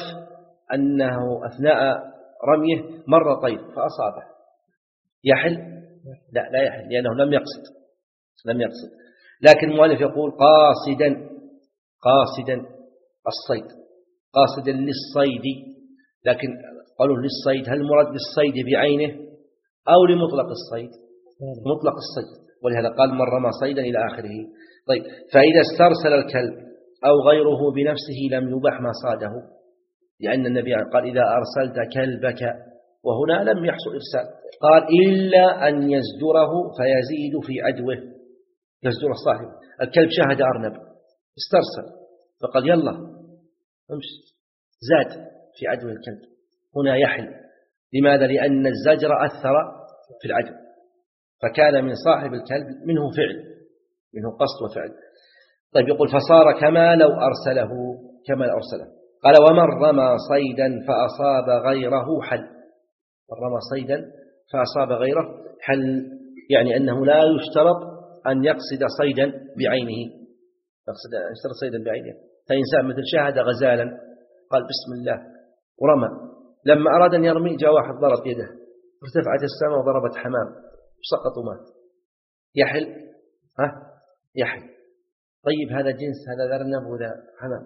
أنه أثناء رميه مر طير فأصابه، يحل؟ لا لا يحل، لأنه لم يقصد لم يقصد لكن المؤلف يقول قاصدا قاصدا الصيد، قاصدا للصيد. لكن قالوا للصيد، هل المراد للصيد بعينه أو لمطلق الصيد؟ مطلق الصيد، ولهذا قال من رمى صيدا إلى آخره. طيب فإذا استرسل الكلب أو غيره بنفسه لم يبح ما صاده، لأن النبي قال إذا أرسلت كلبك، وهنا لم يحصل إرسال، قال إلا أن يزجره فيزيد في عدوه، يزجر الصاحب. الكلب شاهد أرنب استرسل فقال يلا امشي، زاد في عدو الكلب، هنا يحل. لماذا؟ لأن الزجر أثر في العدو، فكان من صاحب الكلب منه فعل، منه قصد وفعل. طيب يقول فصار كما لو أرسله، كما لو أرسله. قال ومن رمى صيدا فأصاب غيره حل، من رمى صيدا فأصاب غيره حل، يعني أنه لا يشترط أن يقصد صيدا بعينه، يقصد أن يشترط صيدا بعينه. فإنسان مثل شاهد غزالا قال بسم الله ورمى، لما أراد أن يرمي جاء واحد ضرب يده ارتفعت السماء وضربت حمام وسقط ومات، يحل؟ ها؟ يحل. طيب هذا جنس، هذا ذرنب ولا حمام؟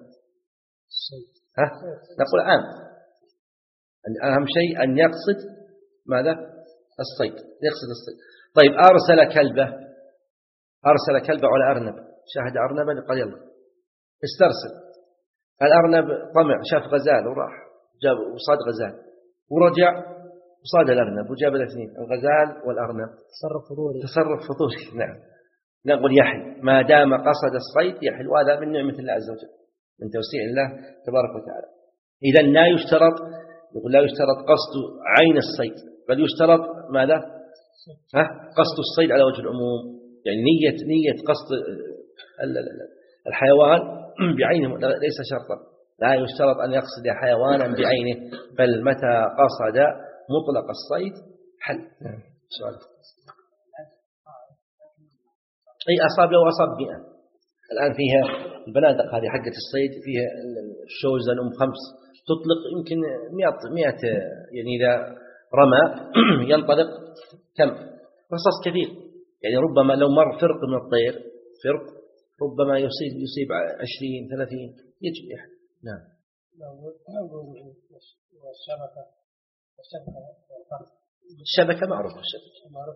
ها؟ نقول عام، أهم شيء أن يقصد ماذا؟ الصيد، يقصد الصيد. طيب أرسل كلبه، أرسل كلبه على أرنب، شاهد أرنبا قال يلا استرسل. الأرنب طمع شاف غزال وراح جاب وصاد غزال، ورجع وصاد الأرنب وجاب الاثنين، الغزال والأرنب. تصرف فضولي، تصرف فضولي. نعم، نقول يحل ما دام قصد الصيد يحل، وهذا من نعمة الله عز وجل، من توسيع الله تبارك وتعالى. إذا لا يشترط، يقول لا يشترط قصد عين الصيد، بل يشترط ماذا؟ ها؟ قصد الصيد على وجه العموم، يعني نية نية قصد الحيوان بعينه ليس شرطا، لا يشترط أن يقصد حيوانا بعينه، بل متى قصد مطلق الصيد حل. سؤال. أي أصاب لو أصاب مئة، الآن فيها البنادق هذه حقة الصيد، فيها الشوزة الأم خمس، تطلق يمكن مئة مئة، يعني إذا رمى ينطلق كم؟ رصاص كثير، يعني ربما لو مر فرق من الطير، فرق ربما يصيب يصيب عشرين ثلاثين يجب يحل. نعم. الشبكة معروفة، الشبكة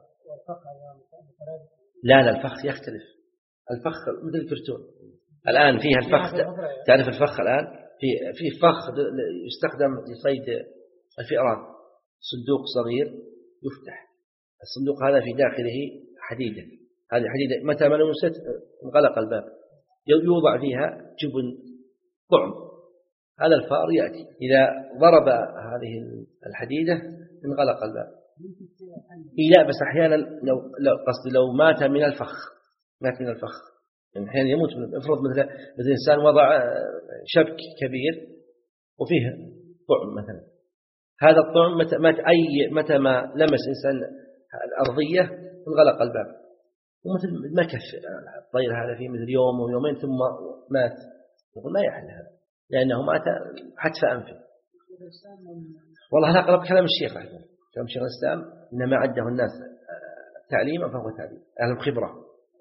لا لا الفخ يختلف، الفخ مثل الكرتون. الآن فيها الفخ، تعرف الفخ الآن في في فخ يستخدم لصيد الفئران، صندوق صغير يفتح، الصندوق هذا في داخله حديدة، هذه حديدة متى ما لمست انغلق الباب، يوضع فيها جبن طعم، هذا الفار يأتي إذا ضرب هذه الحديدة انغلق الباب. لا بس أحيانا لو لو قصد لو مات من الفخ، مات من الفخ، يعني أحيانا يموت من، افرض مثل مثل إنسان وضع شبك كبير وفيه طعم مثلا، هذا الطعم متى مات أي متى ما لمس إنسان الأرضية انغلق الباب، ومثل مكث الطير هذا فيه مثل يوم ويومين ثم مات، يقول ما يحل هذا لأنه مات حتف أنفه، والله هذا أقرب كلام الشيخ رحمه الله. كلام شيخ الإسلام إنما عده الناس تعليما فهو تعليم أهل الخبرة.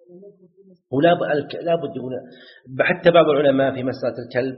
ولا لا بد حتى بعض العلماء في مسألة الكلب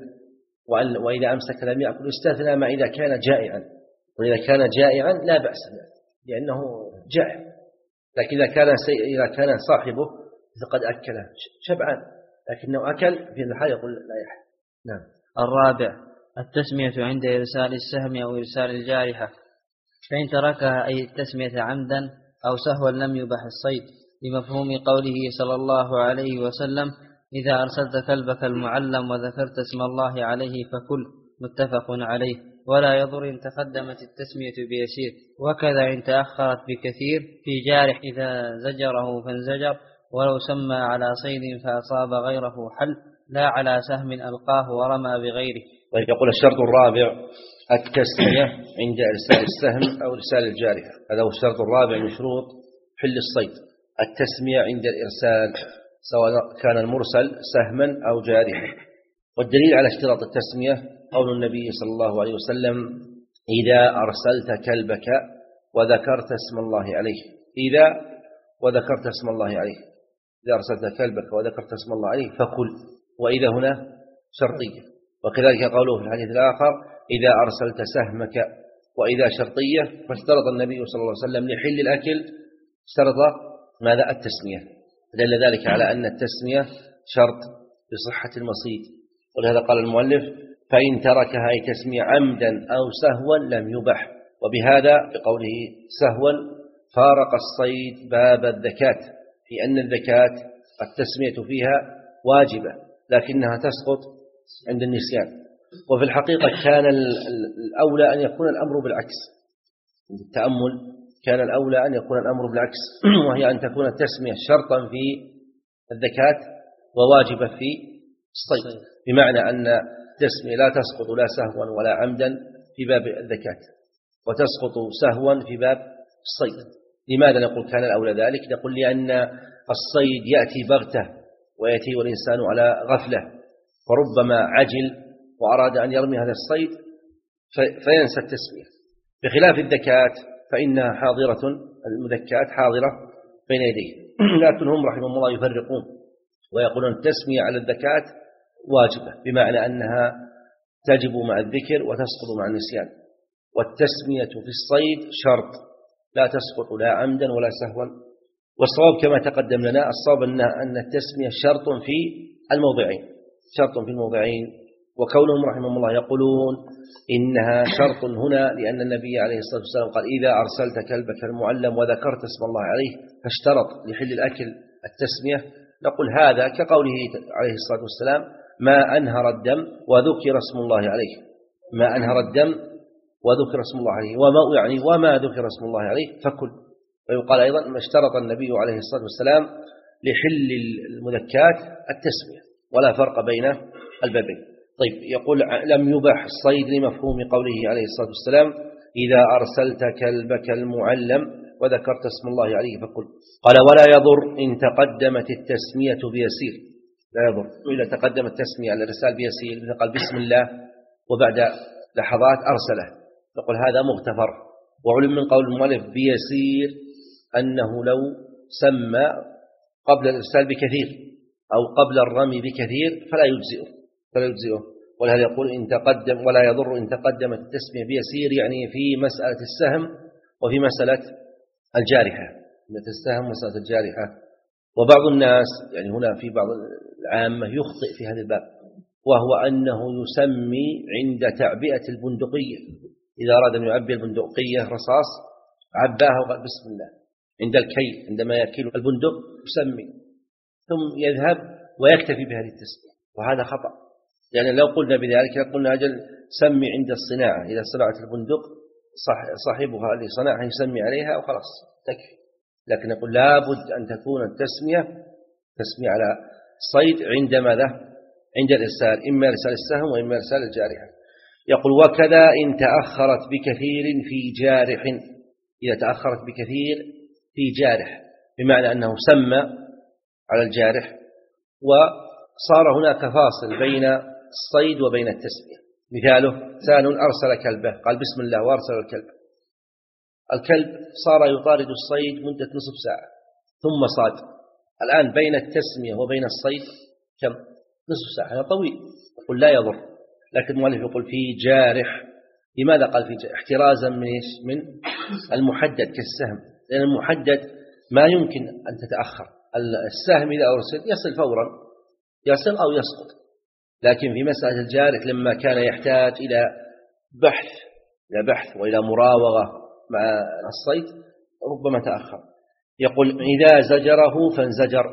وإذا أمسك لم يأكل استثنى ما إذا كان جائعا، وإذا كان جائعا لا بأس لأنه جائع، لكن إذا كان إذا كان صاحبه فقد أكله شبعان لكنه أكل في الحال يقول لا يحل. نعم. الرابع التسمية عند إرسال السهم أو إرسال الجارحة، فإن تركها أي التسمية عمدا أو سهوا لم يبح الصيد، لمفهوم قوله صلى الله عليه وسلم إذا أرسلت كلبك المعلم وذكرت اسم الله عليه فكل، متفق عليه. ولا يضر إن تقدمت التسمية بيسير، وكذا إن تأخرت بكثير في جارح إذا زجره فانزجر، ولو سمى على صيد فأصاب غيره حل، لا على سهم ألقاه ورمى بغيره. ويقول الشرط الرابع التسمية عند إرسال السهم أو إرسال الجارحة، هذا هو الشرط الرابع من شروط حل الصيد، التسمية عند الإرسال سواء كان المرسل سهما أو جارحا. والدليل على اشتراط التسمية قول النبي صلى الله عليه وسلم إذا أرسلت كلبك وذكرت اسم الله عليه، إذا وذكرت اسم الله عليه، إذا أرسلت كلبك وذكرت اسم الله عليه فكل، وإذا هنا شرطية. وكذلك قوله في الحديث الآخر إذا أرسلت سهمك، وإذا شرطية، فاشترط النبي صلى الله عليه وسلم لحل الأكل اشترط ماذا؟ التسمية. دل ذلك على أن التسمية شرط لصحة المصيد. ولهذا قال المؤلف فإن تركها أي تسمية عمدا أو سهوا لم يبح. وبهذا بقوله سهوا فارق الصيد باب الذكاة، في أن الذكاة التسمية فيها واجبة لكنها تسقط عند النسيان. وفي الحقيقة كان الأولى أن يكون الأمر بالعكس، عند التأمل كان الأولى أن يكون الأمر بالعكس، وهي أن تكون التسمية شرطا في الذكاة وواجبة في الصيد، بمعنى أن التسمية لا تسقط لا سهوا ولا عمدا في باب الذكاة، وتسقط سهوا في باب الصيد. لماذا نقول كان الأولى ذلك؟ نقول لأن الصيد يأتي بغتة ويأتي والإنسان على غفلة، فربما عجل وأراد أن يرمي هذا الصيد فينسى التسمية، بخلاف الذكاة فإنها حاضرة، المذكات حاضرة بين يديه. لكن هم رحمهم الله يفرقون ويقولون التسمية على الذكاة واجبة، بمعنى أنها تجب مع الذكر وتسقط مع النسيان، والتسمية في الصيد شرط لا تسقط لا عمدا ولا سهوا. والصواب كما تقدم لنا، الصواب أن التسمية شرط في الموضعين، شرط في الموضعين. وكونهم رحمهم الله يقولون إنها شرط هنا لأن النبي عليه الصلاة والسلام قال إذا أرسلت كلبك المعلم وذكرت اسم الله عليه فاشترط لحل الأكل التسمية. نقول هذا كقوله عليه الصلاة والسلام ما أنهر الدم وذكر اسم الله عليه، ما أنهر الدم وذكر اسم الله عليه، وما يعني وما ذكر اسم الله عليه فكل. ويقال أيضا ما اشترط النبي عليه الصلاة والسلام لحل المذكات التسمية، ولا فرق بين البابين. طيب، يقول لم يبح الصيد لمفهوم قوله عليه الصلاة والسلام إذا أرسلت كلبك المعلم وذكرت اسم الله عليه فكل. قال ولا يضر إن تقدمت التسمية بيسير، لا يضر إذا تقدمت التسمية على الرسال بيسير، مثل قال بسم الله وبعد لحظات أرسله، نقول هذا مغتفر. وعلم من قول المؤلف بيسير أنه لو سمى قبل الإرسال بكثير أو قبل الرمي بكثير فلا يجزئه فلا يجزئه ولهذا يقول إن تقدم ولا يضر إن تقدمت التسمية بيسير، يعني في مسألة السهم وفي مسألة الجارحة، مسألة السهم ومسألة الجارحة. وبعض الناس يعني هنا في بعض العامة يخطئ في هذا الباب، وهو أنه يسمي عند تعبئة البندقية، إذا أراد أن يعبي البندقية رصاص عباها وقال بسم الله. عند الكيل عندما يكيل البندق يسمي ثم يذهب ويكتفي بهذه التسمية، وهذا خطأ. يعني لو قلنا بذلك قلنا أجل سمي عند الصناعة، إذا صنعت البندق صاحبها اللي صنعها يسمي عليها وخلاص تكفي. لكن نقول لابد أن تكون التسمية تسمية على الصيد عند ماذا؟ عند الإرسال، إما إرسال السهم وإما إرسال الجارحة. يقول وكذا إن تأخرت بكثير في جارح، إذا تأخرت بكثير في جارح بمعنى أنه سمى على الجارح وصار هناك فاصل بين الصيد وبين التسمية، مثاله إنسان أرسل كلبه قال بسم الله وأرسل الكلب، الكلب صار يطارد الصيد مدة نصف ساعة ثم صاد. الآن بين التسمية وبين الصيد كم؟ نصف ساعة، هذا طويل، يقول لا يضر، لكن المؤلف يقول فيه جارح. لماذا قال فيه جارح؟ احترازا من إيش؟ من المحدد كالسهم، لأن المحدد ما يمكن أن تتأخر. السهم إذا أرسل يصل فورا، يصل أو يسقط، لكن في مسألة الجارح لما كان يحتاج إلى بحث إلى بحث وإلى مراوغة مع الصيد ربما تأخر. يقول إذا زجره فانزجر،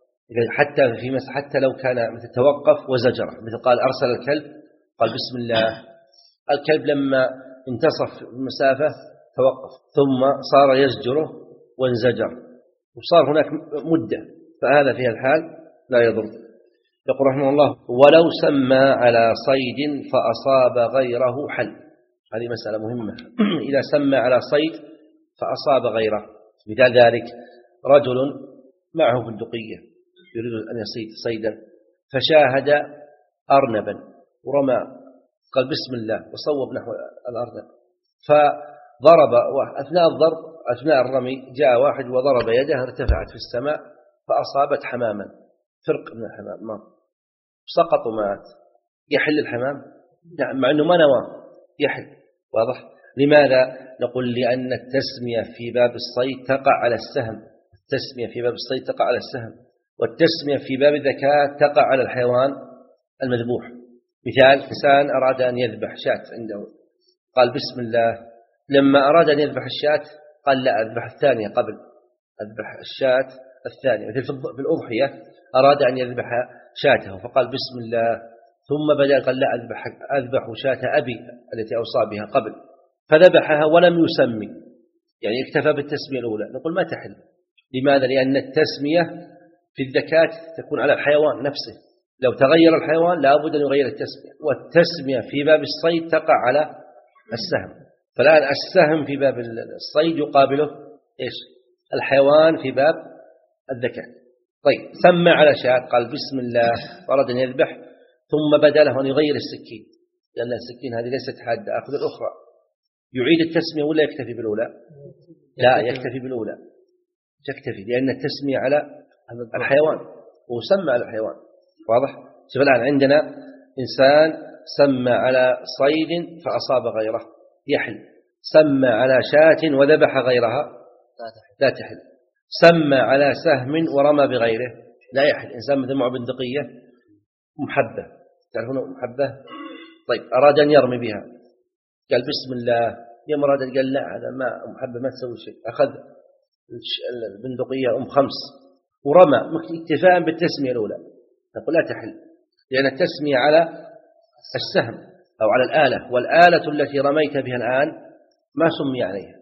حتى في مس حتى لو كان مثل توقف وزجره، مثل قال أرسل الكلب قال بسم الله، الكلب لما انتصف المسافة توقف ثم صار يزجره وانزجر وصار هناك مدة، فهذا في الحال لا يضر. يقول رحمه الله ولو سمى على صيد فأصاب غيره حل. هذه مسألة مهمة. إذا سمى على صيد فأصاب غيره، مثال ذلك رجل معه بندقية يريد أن يصيد صيدا فشاهد أرنبا ورمى قال بسم الله وصوب نحو الأرنب، فضرب أثناء الضرب أثناء الرمي جاء واحد وضرب يده ارتفعت في السماء فأصابت حماما، فرق من الحمام ما سقط ومات. يحل الحمام؟ نعم، مع أنه ما نوى يحل. واضح؟ لماذا؟ نقول لأن التسمية في باب الصيد تقع على السهم، التسمية في باب الصيد تقع على السهم، والتسمية في باب الذكاة تقع على الحيوان المذبوح. مثال إنسان أراد أن يذبح شاة عنده قال بسم الله، لما أراد أن يذبح الشاة قال لا أذبح الثانية قبل، أذبح الشاة الثانية. مثل في الأضحية أراد أن يذبح شاته فقال بسم الله، ثم بدأ قال لا أذبح, أذبح شاة أبي التي أوصى بها قبل، فذبحها ولم يسمي، يعني اكتفى بالتسمية الأولى. نقول ما تحل. لماذا؟ لأن التسمية في الذكاة تكون على الحيوان نفسه، لو تغير الحيوان لا بد أن يغير التسمية، والتسمية في باب الصيد تقع على السهم. فالآن السهم في باب الصيد يقابله إيش؟ الحيوان في باب الذكاة. طيب سمى على شاة قال بسم الله أراد أن يذبح ثم بدا له أن يغير السكين، لأن السكين هذه ليست حادة أخذ الأخرى، يعيد التسمية ولا يكتفي بالأولى؟ لا يكتفي بالأولى، تكتفي، لأن التسمية على الحيوان وسمى على الحيوان. واضح؟ شوف الآن عندنا إنسان سمى على صيد فأصاب غيره يحل، سمى على شاة وذبح غيرها لا تحل، سمى على سهم ورمى بغيره لا يحل. إنسان مثل معه بندقية محبة، تعرفون محبة؟ طيب أراد أن يرمي بها قال بسم الله، يوم أراد قال لا هذا ما محبة ما تسوي شيء، أخذ البندقية أم خمس ورمى اكتفاء بالتسمية الأولى، نقول لا تحل، لأن التسمية على السهم أو على الآلة، والآلة التي رميت بها الآن ما سمي عليها.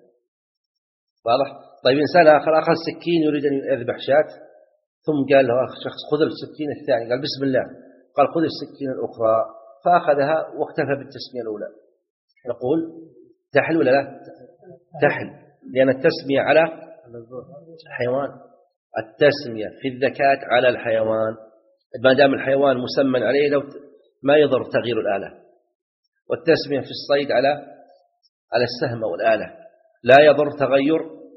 واضح؟ طيب إنسان آخر أخذ سكين يريد أن يذبح شاة ثم قال له أخ شخص خذ السكين الثاني قال بسم الله، قال خذ السكين الأخرى فأخذها واكتفى بالتسمية الأولى، نقول تحل ولا لا؟ تحل، لأن التسمية على الحيوان، التسمية في الذكاة على الحيوان، ما دام الحيوان مسمى عليه لو ما يضر تغيير الآلة، والتسمية في الصيد على على السهم والآلة لا يضر تغير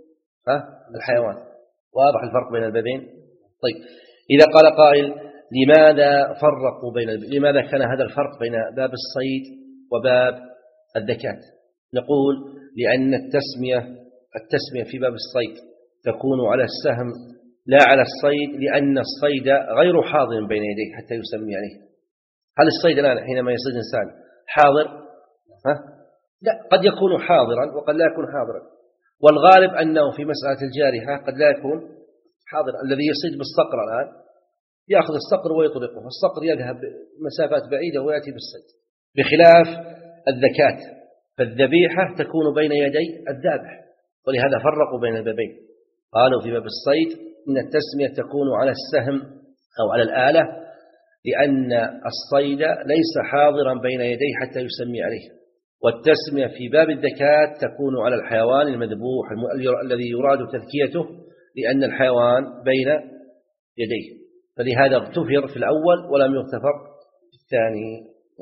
الحيوان. واضح الفرق بين البابين؟ طيب إذا قال قائل لماذا فرقوا بين الب... لماذا كان هذا الفرق بين باب الصيد وباب الذكاة؟ نقول لأن التسمية التسمية في باب الصيد تكون على السهم لا على الصيد، لأن الصيد غير حاضر بين يديه حتى يسمي عليه. هل الصيد الآن حينما يصيد إنسان حاضر؟ ها؟ لا، قد يكون حاضرا وقد لا يكون حاضرا، والغالب أنه في مسألة الجارحة قد لا يكون حاضرا. الذي يصيد بالصقر الآن يأخذ الصقر ويطلقه، الصقر يذهب مسافات بعيدة ويأتي بالصيد، بخلاف الذكاة فالذبيحة تكون بين يدي الذابح، ولهذا فرقوا بين البابين. قالوا في باب الصيد إن التسمية تكون على السهم أو على الآلة، لأن الصيد ليس حاضرا بين يديه حتى يسمي عليه، والتسمية في باب الذكاة تكون على الحيوان المذبوح الذي يراد تذكيته، لأن الحيوان بين يديه، فلهذا اغتفر في الأول ولم يغتفر في الثاني.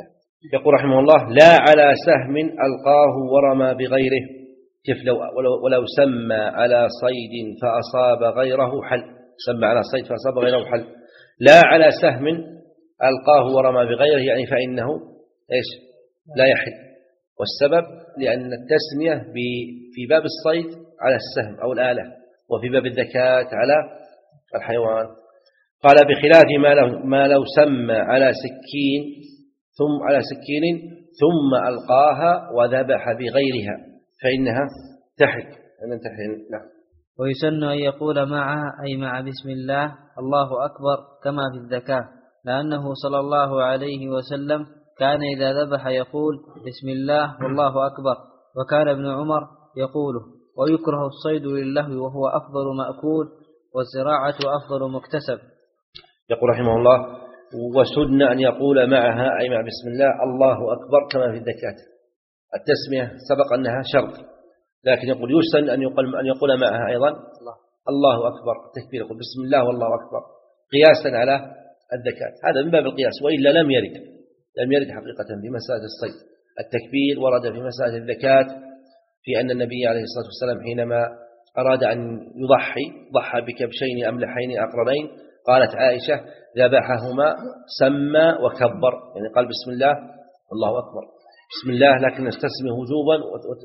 يقول رحمه الله: لا على سهم ألقاه ورمى بغيره، كيف لو ولو سمى على صيد فأصاب غيره حل، سمى على صيد فأصاب غيره حل. لا على سهم ألقاه ورمى بغيره يعني فإنه إيش؟ لا يحل. والسبب لأن التسمية في باب الصيد على السهم أو الآلة، وفي باب الذكاة على الحيوان. قال: بخلاف ما لو, ما لو سمى على سكين ثم على سكين ثم ألقاها وذبح بغيرها فإنها تحل. أن تحل. نعم. ويسن أن يقول معها أي مع بسم الله الله أكبر كما في الذكاة، لأنه صلى الله عليه وسلم كان إذا ذبح يقول بسم الله والله أكبر، وكان ابن عمر يقوله. ويكره الصيد للهو وهو أفضل مأكول، والزراعة أفضل مكتسب. يقول رحمه الله: وسن أن يقول معها أي مع بسم الله الله أكبر كما في الذكاة. التسمية سبق أنها شرط، لكن يقول يسن أن يقول, أن يقول معها أيضا الله أكبر التكبير، يقول بسم الله والله أكبر قياسا على الذكاة. هذا من باب القياس، وإلا لم يرد لم يرد حقيقة في مسألة الصيد. التكبير ورد في مسألة الذكاة في أن النبي عليه الصلاة والسلام حينما أراد أن يضحي ضحى بكبشين أملحين أقرنين، قالت عائشة: ذبحهما سمى وكبر، يعني قال بسم الله والله أكبر، بسم الله لكن استسمي وجوبا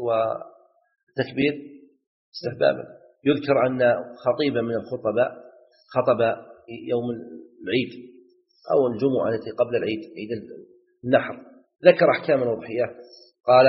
وتكبير استحبابا. يذكر أن خطيبا من الخطباء خطب يوم العيد أو الجمعة التي قبل العيد، عيد النحر، ذكر أحكام الأضحية، قال: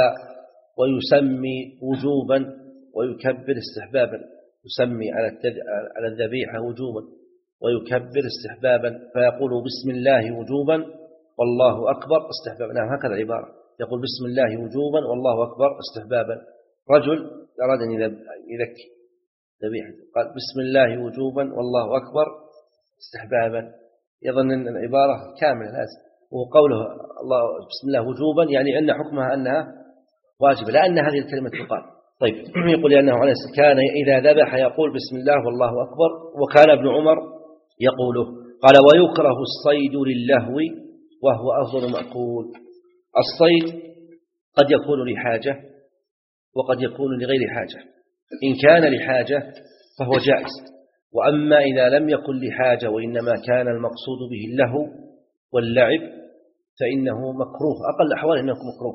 ويسمي وجوبا ويكبر استحبابا، يسمي على الذبيحة وجوبا ويكبر استحبابا، فيقول بسم الله وجوبا والله أكبر استحبابا. نعم، هكذا العبارة، يقول بسم الله وجوبا والله أكبر استحبابا. رجل أراد أن يذكي ذبيحة قال بسم الله وجوبا والله أكبر استحبابا، يظن أن العبارة كاملة لازم، وقوله الله بسم الله وجوبا يعني أن حكمها أنها واجبة، لأن هذه الكلمة تقال. طيب، يقول أنه عليه الصلاة كان إذا ذبح يقول بسم الله والله أكبر، وكان ابن عمر يقوله. قال: ويكره الصيد للهو وهو أفضل مأكول. الصيد قد يكون لحاجة وقد يكون لغير حاجة. إن كان لحاجة فهو جائز، وأما إذا لم يكن لحاجة وإنما كان المقصود به اللهو واللعب فإنه مكروه، أقل أحوال إنه مكروه.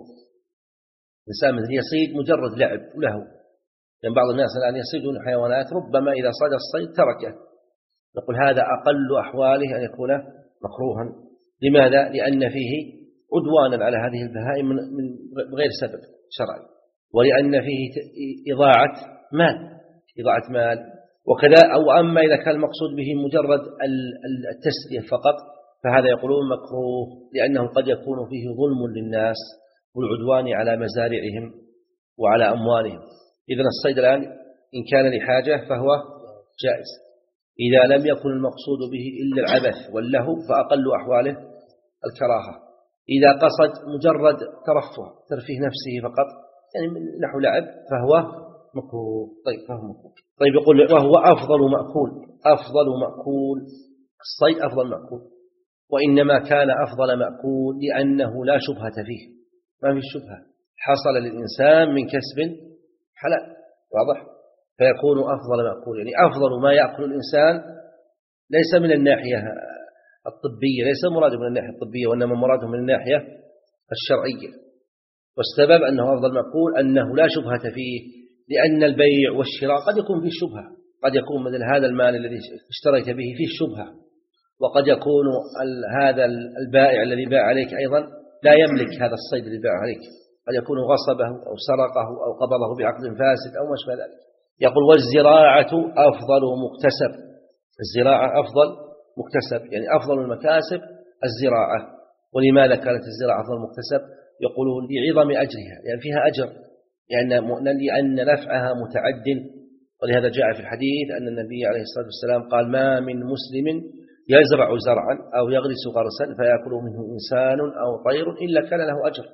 الإنسان مثل يصيد مجرد لعب ولهو، لأن يعني بعض الناس الآن يصيدون حيوانات ربما إذا صاد الصيد تركه، نقول هذا أقل أحواله أن يكون مكروها. لماذا؟ لأن فيه عدوانا على هذه البهائم من غير سبب شرعي، ولأن فيه إضاعة مال إضاعة مال وكذا. أو أما إذا كان المقصود به مجرد التسلية فقط فهذا يقولون مكروه، لأنه قد يكون فيه ظلم للناس والعدوان على مزارعهم وعلى أموالهم. إذن الصيد الآن إن كان لحاجة فهو جائز، إذا لم يكن المقصود به إلا العبث واللهو فأقل أحواله الكراهة. إذا قصد مجرد ترفه ترفيه نفسه فقط يعني نحو لعب فهو مكروه. طيب فهو مكروه. طيب يقول وهو أفضل مأكول. أفضل مأكول الصيد أفضل مأكول، وإنما كان أفضل مأكول لأنه لا شبهة فيه، ما في شبهة، حصل للإنسان من كسب حلال واضح، فيكون أفضل مأكول. يعني أفضل ما يأكل الإنسان ليس من الناحية الطبية، ليس مراده من الناحية الطبية، وإنما مراده من الناحية الشرعية. والسبب أنه أفضل مأكول أنه لا شبهة فيه، لأن البيع والشراء قد يكون فيه شبهة، قد يكون مثل هذا المال الذي اشتريت به فيه شبهة، وقد يكون هذا البائع الذي باع عليك أيضا لا يملك هذا الصيد اللي باع عليك، قد يكون غصبه أو سرقه أو قبضه بعقد فاسد أو ما شابه ذلك. يقول والزراعة أفضل مكتسب. الزراعة أفضل مكتسب، يعني أفضل المكاسب الزراعة. ولماذا كانت الزراعة أفضل مكتسب؟ يقولون لعظم أجرها، يعني فيها أجر، لأن, لأن نفعها متعد. ولهذا جاء في الحديث أن النبي عليه الصلاة والسلام قال ما من مسلم يزرع زرعا أو يغرس غرسا فيأكل منه إنسان أو طير إلا كان له أجر.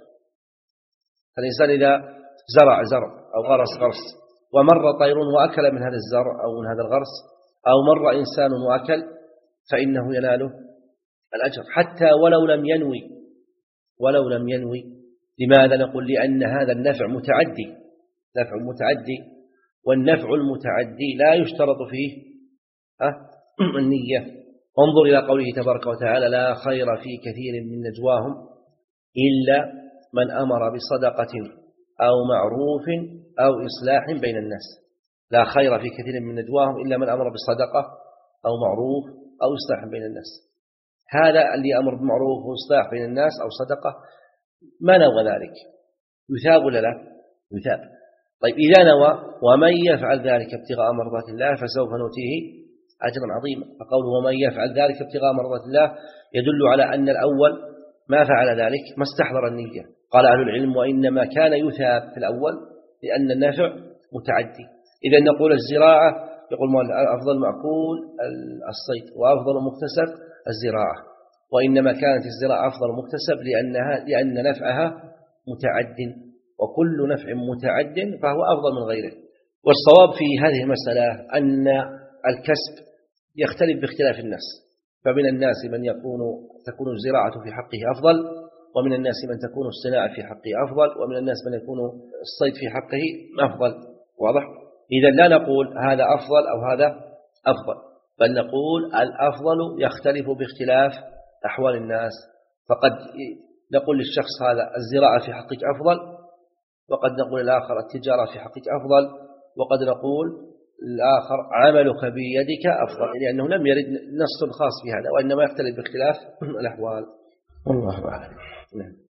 فالإنسان إذا زرع زرع أو غرس غرس ومر طير وأكل من هذا الزرع أو من هذا الغرس، أو مر إنسان وأكل، فإنه يناله الأجر حتى ولو لم ينوي ولو لم ينوي. لماذا؟ نقول لأن هذا النفع متعدي، نفع متعدي، والنفع المتعدي لا يشترط فيه النية. انظر إلى قوله تبارك وتعالى: لا خير في كثير من نجواهم إلا من أمر بصدقة أو معروف أو إصلاح بين الناس. لا خير في كثير من نجواهم إلا من أمر بصدقة أو معروف أو إصلاح بين الناس. هذا اللي أمر بمعروف وإصلاح بين الناس أو صدقة ما نوى ذلك يثاب ولا لا؟ يثاب. طيب إذا نوى ومن يفعل ذلك ابتغاء مرضات الله فسوف نؤتيه أجرا عظيما. فقوله ومن يفعل ذلك ابتغاء مرضات الله يدل على أن الأول ما فعل ذلك ما استحضر النية. قال أهل العلم: وإنما كان يثاب في الأول لأن النفع متعدي. إذا نقول الزراعة، يقول أفضل معقول الصيد وأفضل مكتسب الزراعة، وإنما كانت الزراعة أفضل مكتسب لأنها لأن نفعها متعد، وكل نفع متعد فهو أفضل من غيره. والصواب في هذه المسألة أن الكسب يختلف باختلاف الناس، فمن الناس من يكون تكون الزراعة في حقه أفضل، ومن الناس من تكون الصناعة في حقه أفضل، ومن الناس من يكون الصيد في حقه أفضل. واضح؟ إذا لا نقول هذا أفضل أو هذا أفضل، بل نقول الأفضل يختلف باختلاف أحوال الناس. فقد نقول للشخص هذا الزراعة في حقك أفضل، وقد نقول الآخر التجارة في حقك أفضل، وقد نقول الآخر عملك بيدك أفضل، لأنه لم يرد نص خاص في هذا، وإنما يختلف باختلاف الأحوال. والله أعلم.